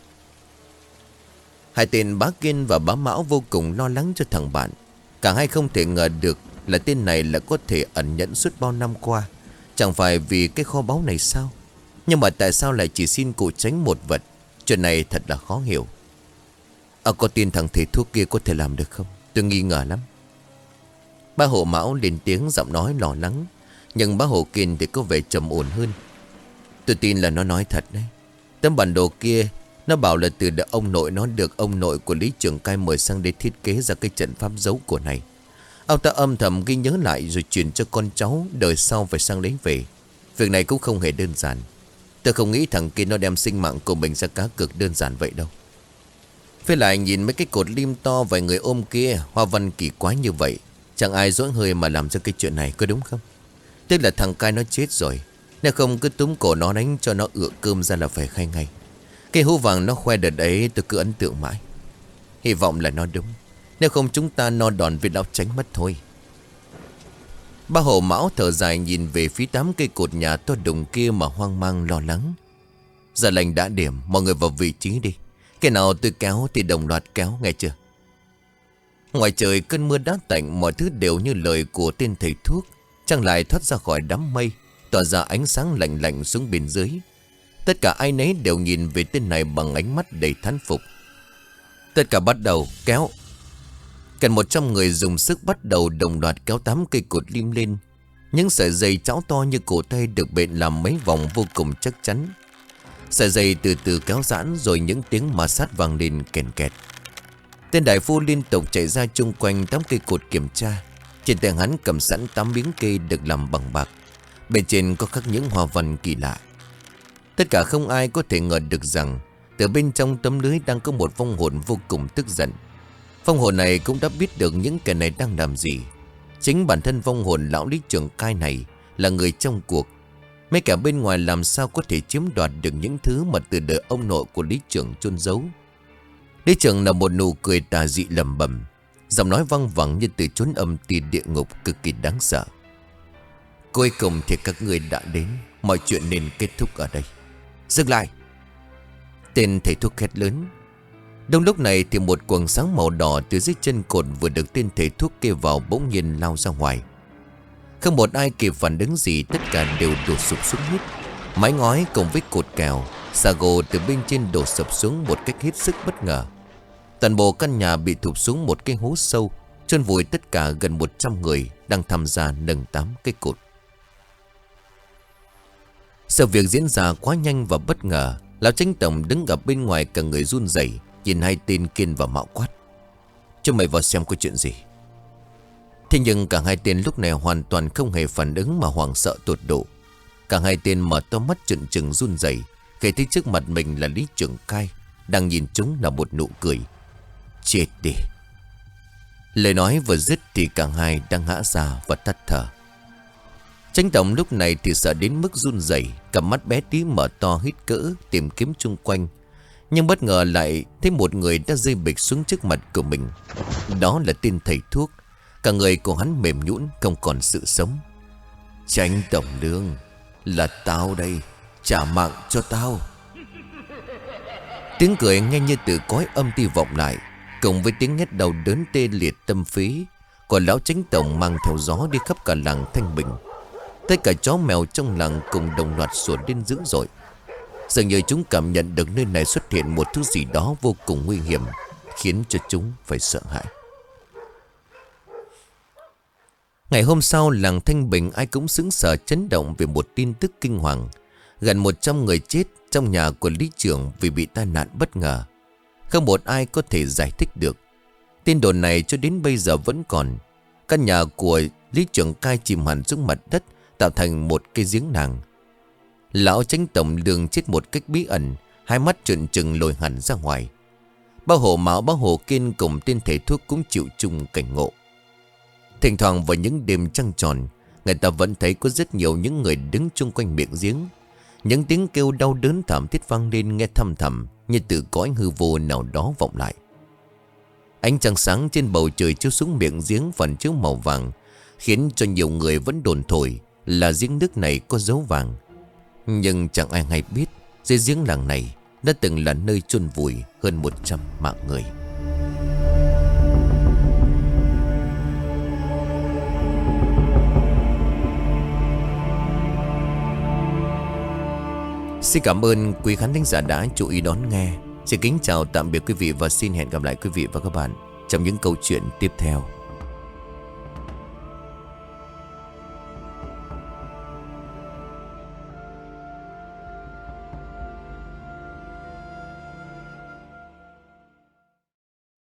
Speaker 1: Hai tên bá Kiên và bá Mão vô cùng lo lắng cho thằng bạn. Cả hai không thể ngờ được là tên này là có thể ẩn nhẫn suốt bao năm qua. Chẳng phải vì cái kho báu này sao? Nhưng mà tại sao lại chỉ xin cụ Chánh một vật? Chuyện này thật là khó hiểu. Có tin thằng thầy thuốc kia có thể làm được không? Tôi nghi ngờ lắm. Bá Hộ Mão lên tiếng giọng nói lo lắng. Nhưng bá Hộ Kiên thì có vẻ trầm ổn hơn. Tôi tin là nó nói thật đấy. Tấm bản đồ kia nó bảo là từ ông nội nó được ông nội của Lý Trường Cai mời sang để thiết kế ra cái trận pháp giấu của này. Ông ta âm thầm ghi nhớ lại rồi truyền cho con cháu đời sau phải sang lấy về. Việc này cũng không hề đơn giản. Tôi không nghĩ thằng kia nó đem sinh mạng của mình ra cá cược đơn giản vậy đâu. Với lại nhìn mấy cái cột lim to vài người ôm kia, hoa văn kỳ quái như vậy, chẳng ai dỗi hơi mà làm ra cái chuyện này, có đúng không? Tức là thằng Cai nó chết rồi. Nếu không cứ túm cổ nó đánh cho nó ựa cơm ra là phải khai ngay. Cái hũ vàng nó khoe đợt ấy tôi cứ ấn tượng mãi. Hy vọng là nó đúng. Nếu không chúng ta no đòn với lão Chánh mất thôi. Bá Hộ Mão thở dài nhìn về phía 8 cây cột nhà to đùng kia mà hoang mang lo lắng. Giờ lệnh đã điểm, mọi người vào vị trí đi. Cái nào tôi kéo thì đồng loạt kéo, nghe chưa? Ngoài trời cơn mưa đá tạnh, mọi thứ đều như lời của tên thầy thuốc. Trăng lại thoát ra khỏi đám mây, tỏa ra ánh sáng lạnh lạnh xuống bên dưới. Tất cả ai nấy đều nhìn về tên này bằng ánh mắt đầy thán phục. Tất cả bắt đầu kéo. Cần 100 người dùng sức bắt đầu đồng loạt kéo 8 cây cột lim lên. Những sợi dây cháo to như cổ tay được bện làm mấy vòng vô cùng chắc chắn. Sợi dây từ từ kéo giãn rồi những tiếng ma sát vang lên kèn kẹt. Tên đại phu liên tục chạy ra chung quanh 8 cây cột kiểm tra. Trên tay hắn cầm sẵn 8 miếng cây được làm bằng bạc. Bên trên có khắc những hoa văn kỳ lạ. Tất cả không ai có thể ngờ được rằng từ bên trong tấm lưới đang có một vong hồn vô cùng tức giận. Vong hồn này cũng đã biết được những kẻ này đang làm gì. Chính bản thân vong hồn lão Lý Trường Cai này là người trong cuộc. Mấy kẻ bên ngoài làm sao có thể chiếm đoạt được những thứ mà từ đời ông nội của Lý Trường chôn giấu. Lý Trường là một nụ cười tà dị lẩm bẩm, giọng nói văng vẳng như từ chốn âm ti địa ngục cực kỳ đáng sợ. Cuối cùng thì các người đã đến. Mọi chuyện nên kết thúc ở đây. Dừng lại! Tên thầy thuốc hét lớn. Đông lúc này thì một quầng sáng màu đỏ từ dưới chân cột vừa được tên thầy thuốc kêu vào bỗng nhiên lao ra ngoài. Không một ai kịp phản ứng gì, tất cả đều đổ sụp xuống hết. Mái ngói cùng với cột kèo, xà gồ từ bên trên đổ sập xuống một cách hết sức bất ngờ. Toàn bộ căn nhà bị thụp xuống một cái hố sâu, chôn vùi tất cả gần 100 người đang tham gia nâng 8 cái cột. Sự việc diễn ra quá nhanh và bất ngờ. Lão Chánh Tổng đứng ở bên ngoài cả người run rẩy, nhìn hai tên Kiên và Mão quát: Cho mày vào xem có chuyện gì. Thế nhưng cả hai tên lúc này hoàn toàn không hề phản ứng mà hoảng sợ tột độ. Cả hai tên mở to mắt trừng trừng run rẩy khi thấy trước mặt mình là Lý Trường Cai, đang nhìn chúng là một nụ cười. Chết đi! Lời nói vừa dứt thì cả hai đang ngã ra và tắt thở. Chánh Tổng lúc này thì sợ đến mức run rẩy, cặp mắt bé tí mở to hít cỡ tìm kiếm chung quanh. Nhưng bất ngờ lại thấy một người đã rơi bịch xuống trước mặt của mình. Đó là tên thầy thuốc. Cả người của hắn mềm nhũn không còn sự sống. Chánh Tổng Lương, là tao đây, trả mạng cho tao. Tiếng cười nghe như từ cõi âm ti vọng lại, cùng với tiếng hét đau đớn tê liệt tâm phế của lão Chánh Tổng mang theo gió đi khắp cả làng Thanh Bình. Tất cả chó mèo trong làng cùng đồng loạt sủa lên dữ dội. Dường như chúng cảm nhận được nơi này xuất hiện một thứ gì đó vô cùng nguy hiểm, khiến cho chúng phải sợ hãi. Ngày hôm sau, làng Thanh Bình ai cũng sững sờ chấn động về một tin tức kinh hoàng. Gần 100 người chết trong nhà của Lý Trường vì bị tai nạn bất ngờ. Không một ai có thể giải thích được. Tin đồn này cho đến bây giờ vẫn còn. Căn nhà của Lý Trường Cai chìm hẳn xuống mặt đất, tạo thành một cái giếng nàng. Lão Chánh Tổng Lương chết một cách bí ẩn, hai mắt trợn trừng lồi hẳn ra ngoài. Bác Hồ Mão, bác Hồ Kiên cùng tên thầy thuốc cũng chịu chung cảnh ngộ. Thỉnh thoảng vào những đêm trăng tròn, người ta vẫn thấy có rất nhiều những người đứng chung quanh miệng giếng. Những tiếng kêu đau đớn thảm thiết vang lên nghe thầm thầm, như từ cõi hư vô nào đó vọng lại. Ánh trăng sáng trên bầu trời chiếu xuống miệng giếng phần chiếu màu vàng, khiến cho nhiều người vẫn đồn thổi là giếng nước này có dấu vàng. Nhưng chẳng ai hay biết dưới giếng làng này đã từng là nơi chôn vùi hơn 100 mạng người. Xin cảm ơn quý khán thính giả đã chú ý đón nghe. Xin kính chào tạm biệt quý vị và xin hẹn gặp lại quý vị và các bạn trong những câu chuyện tiếp theo.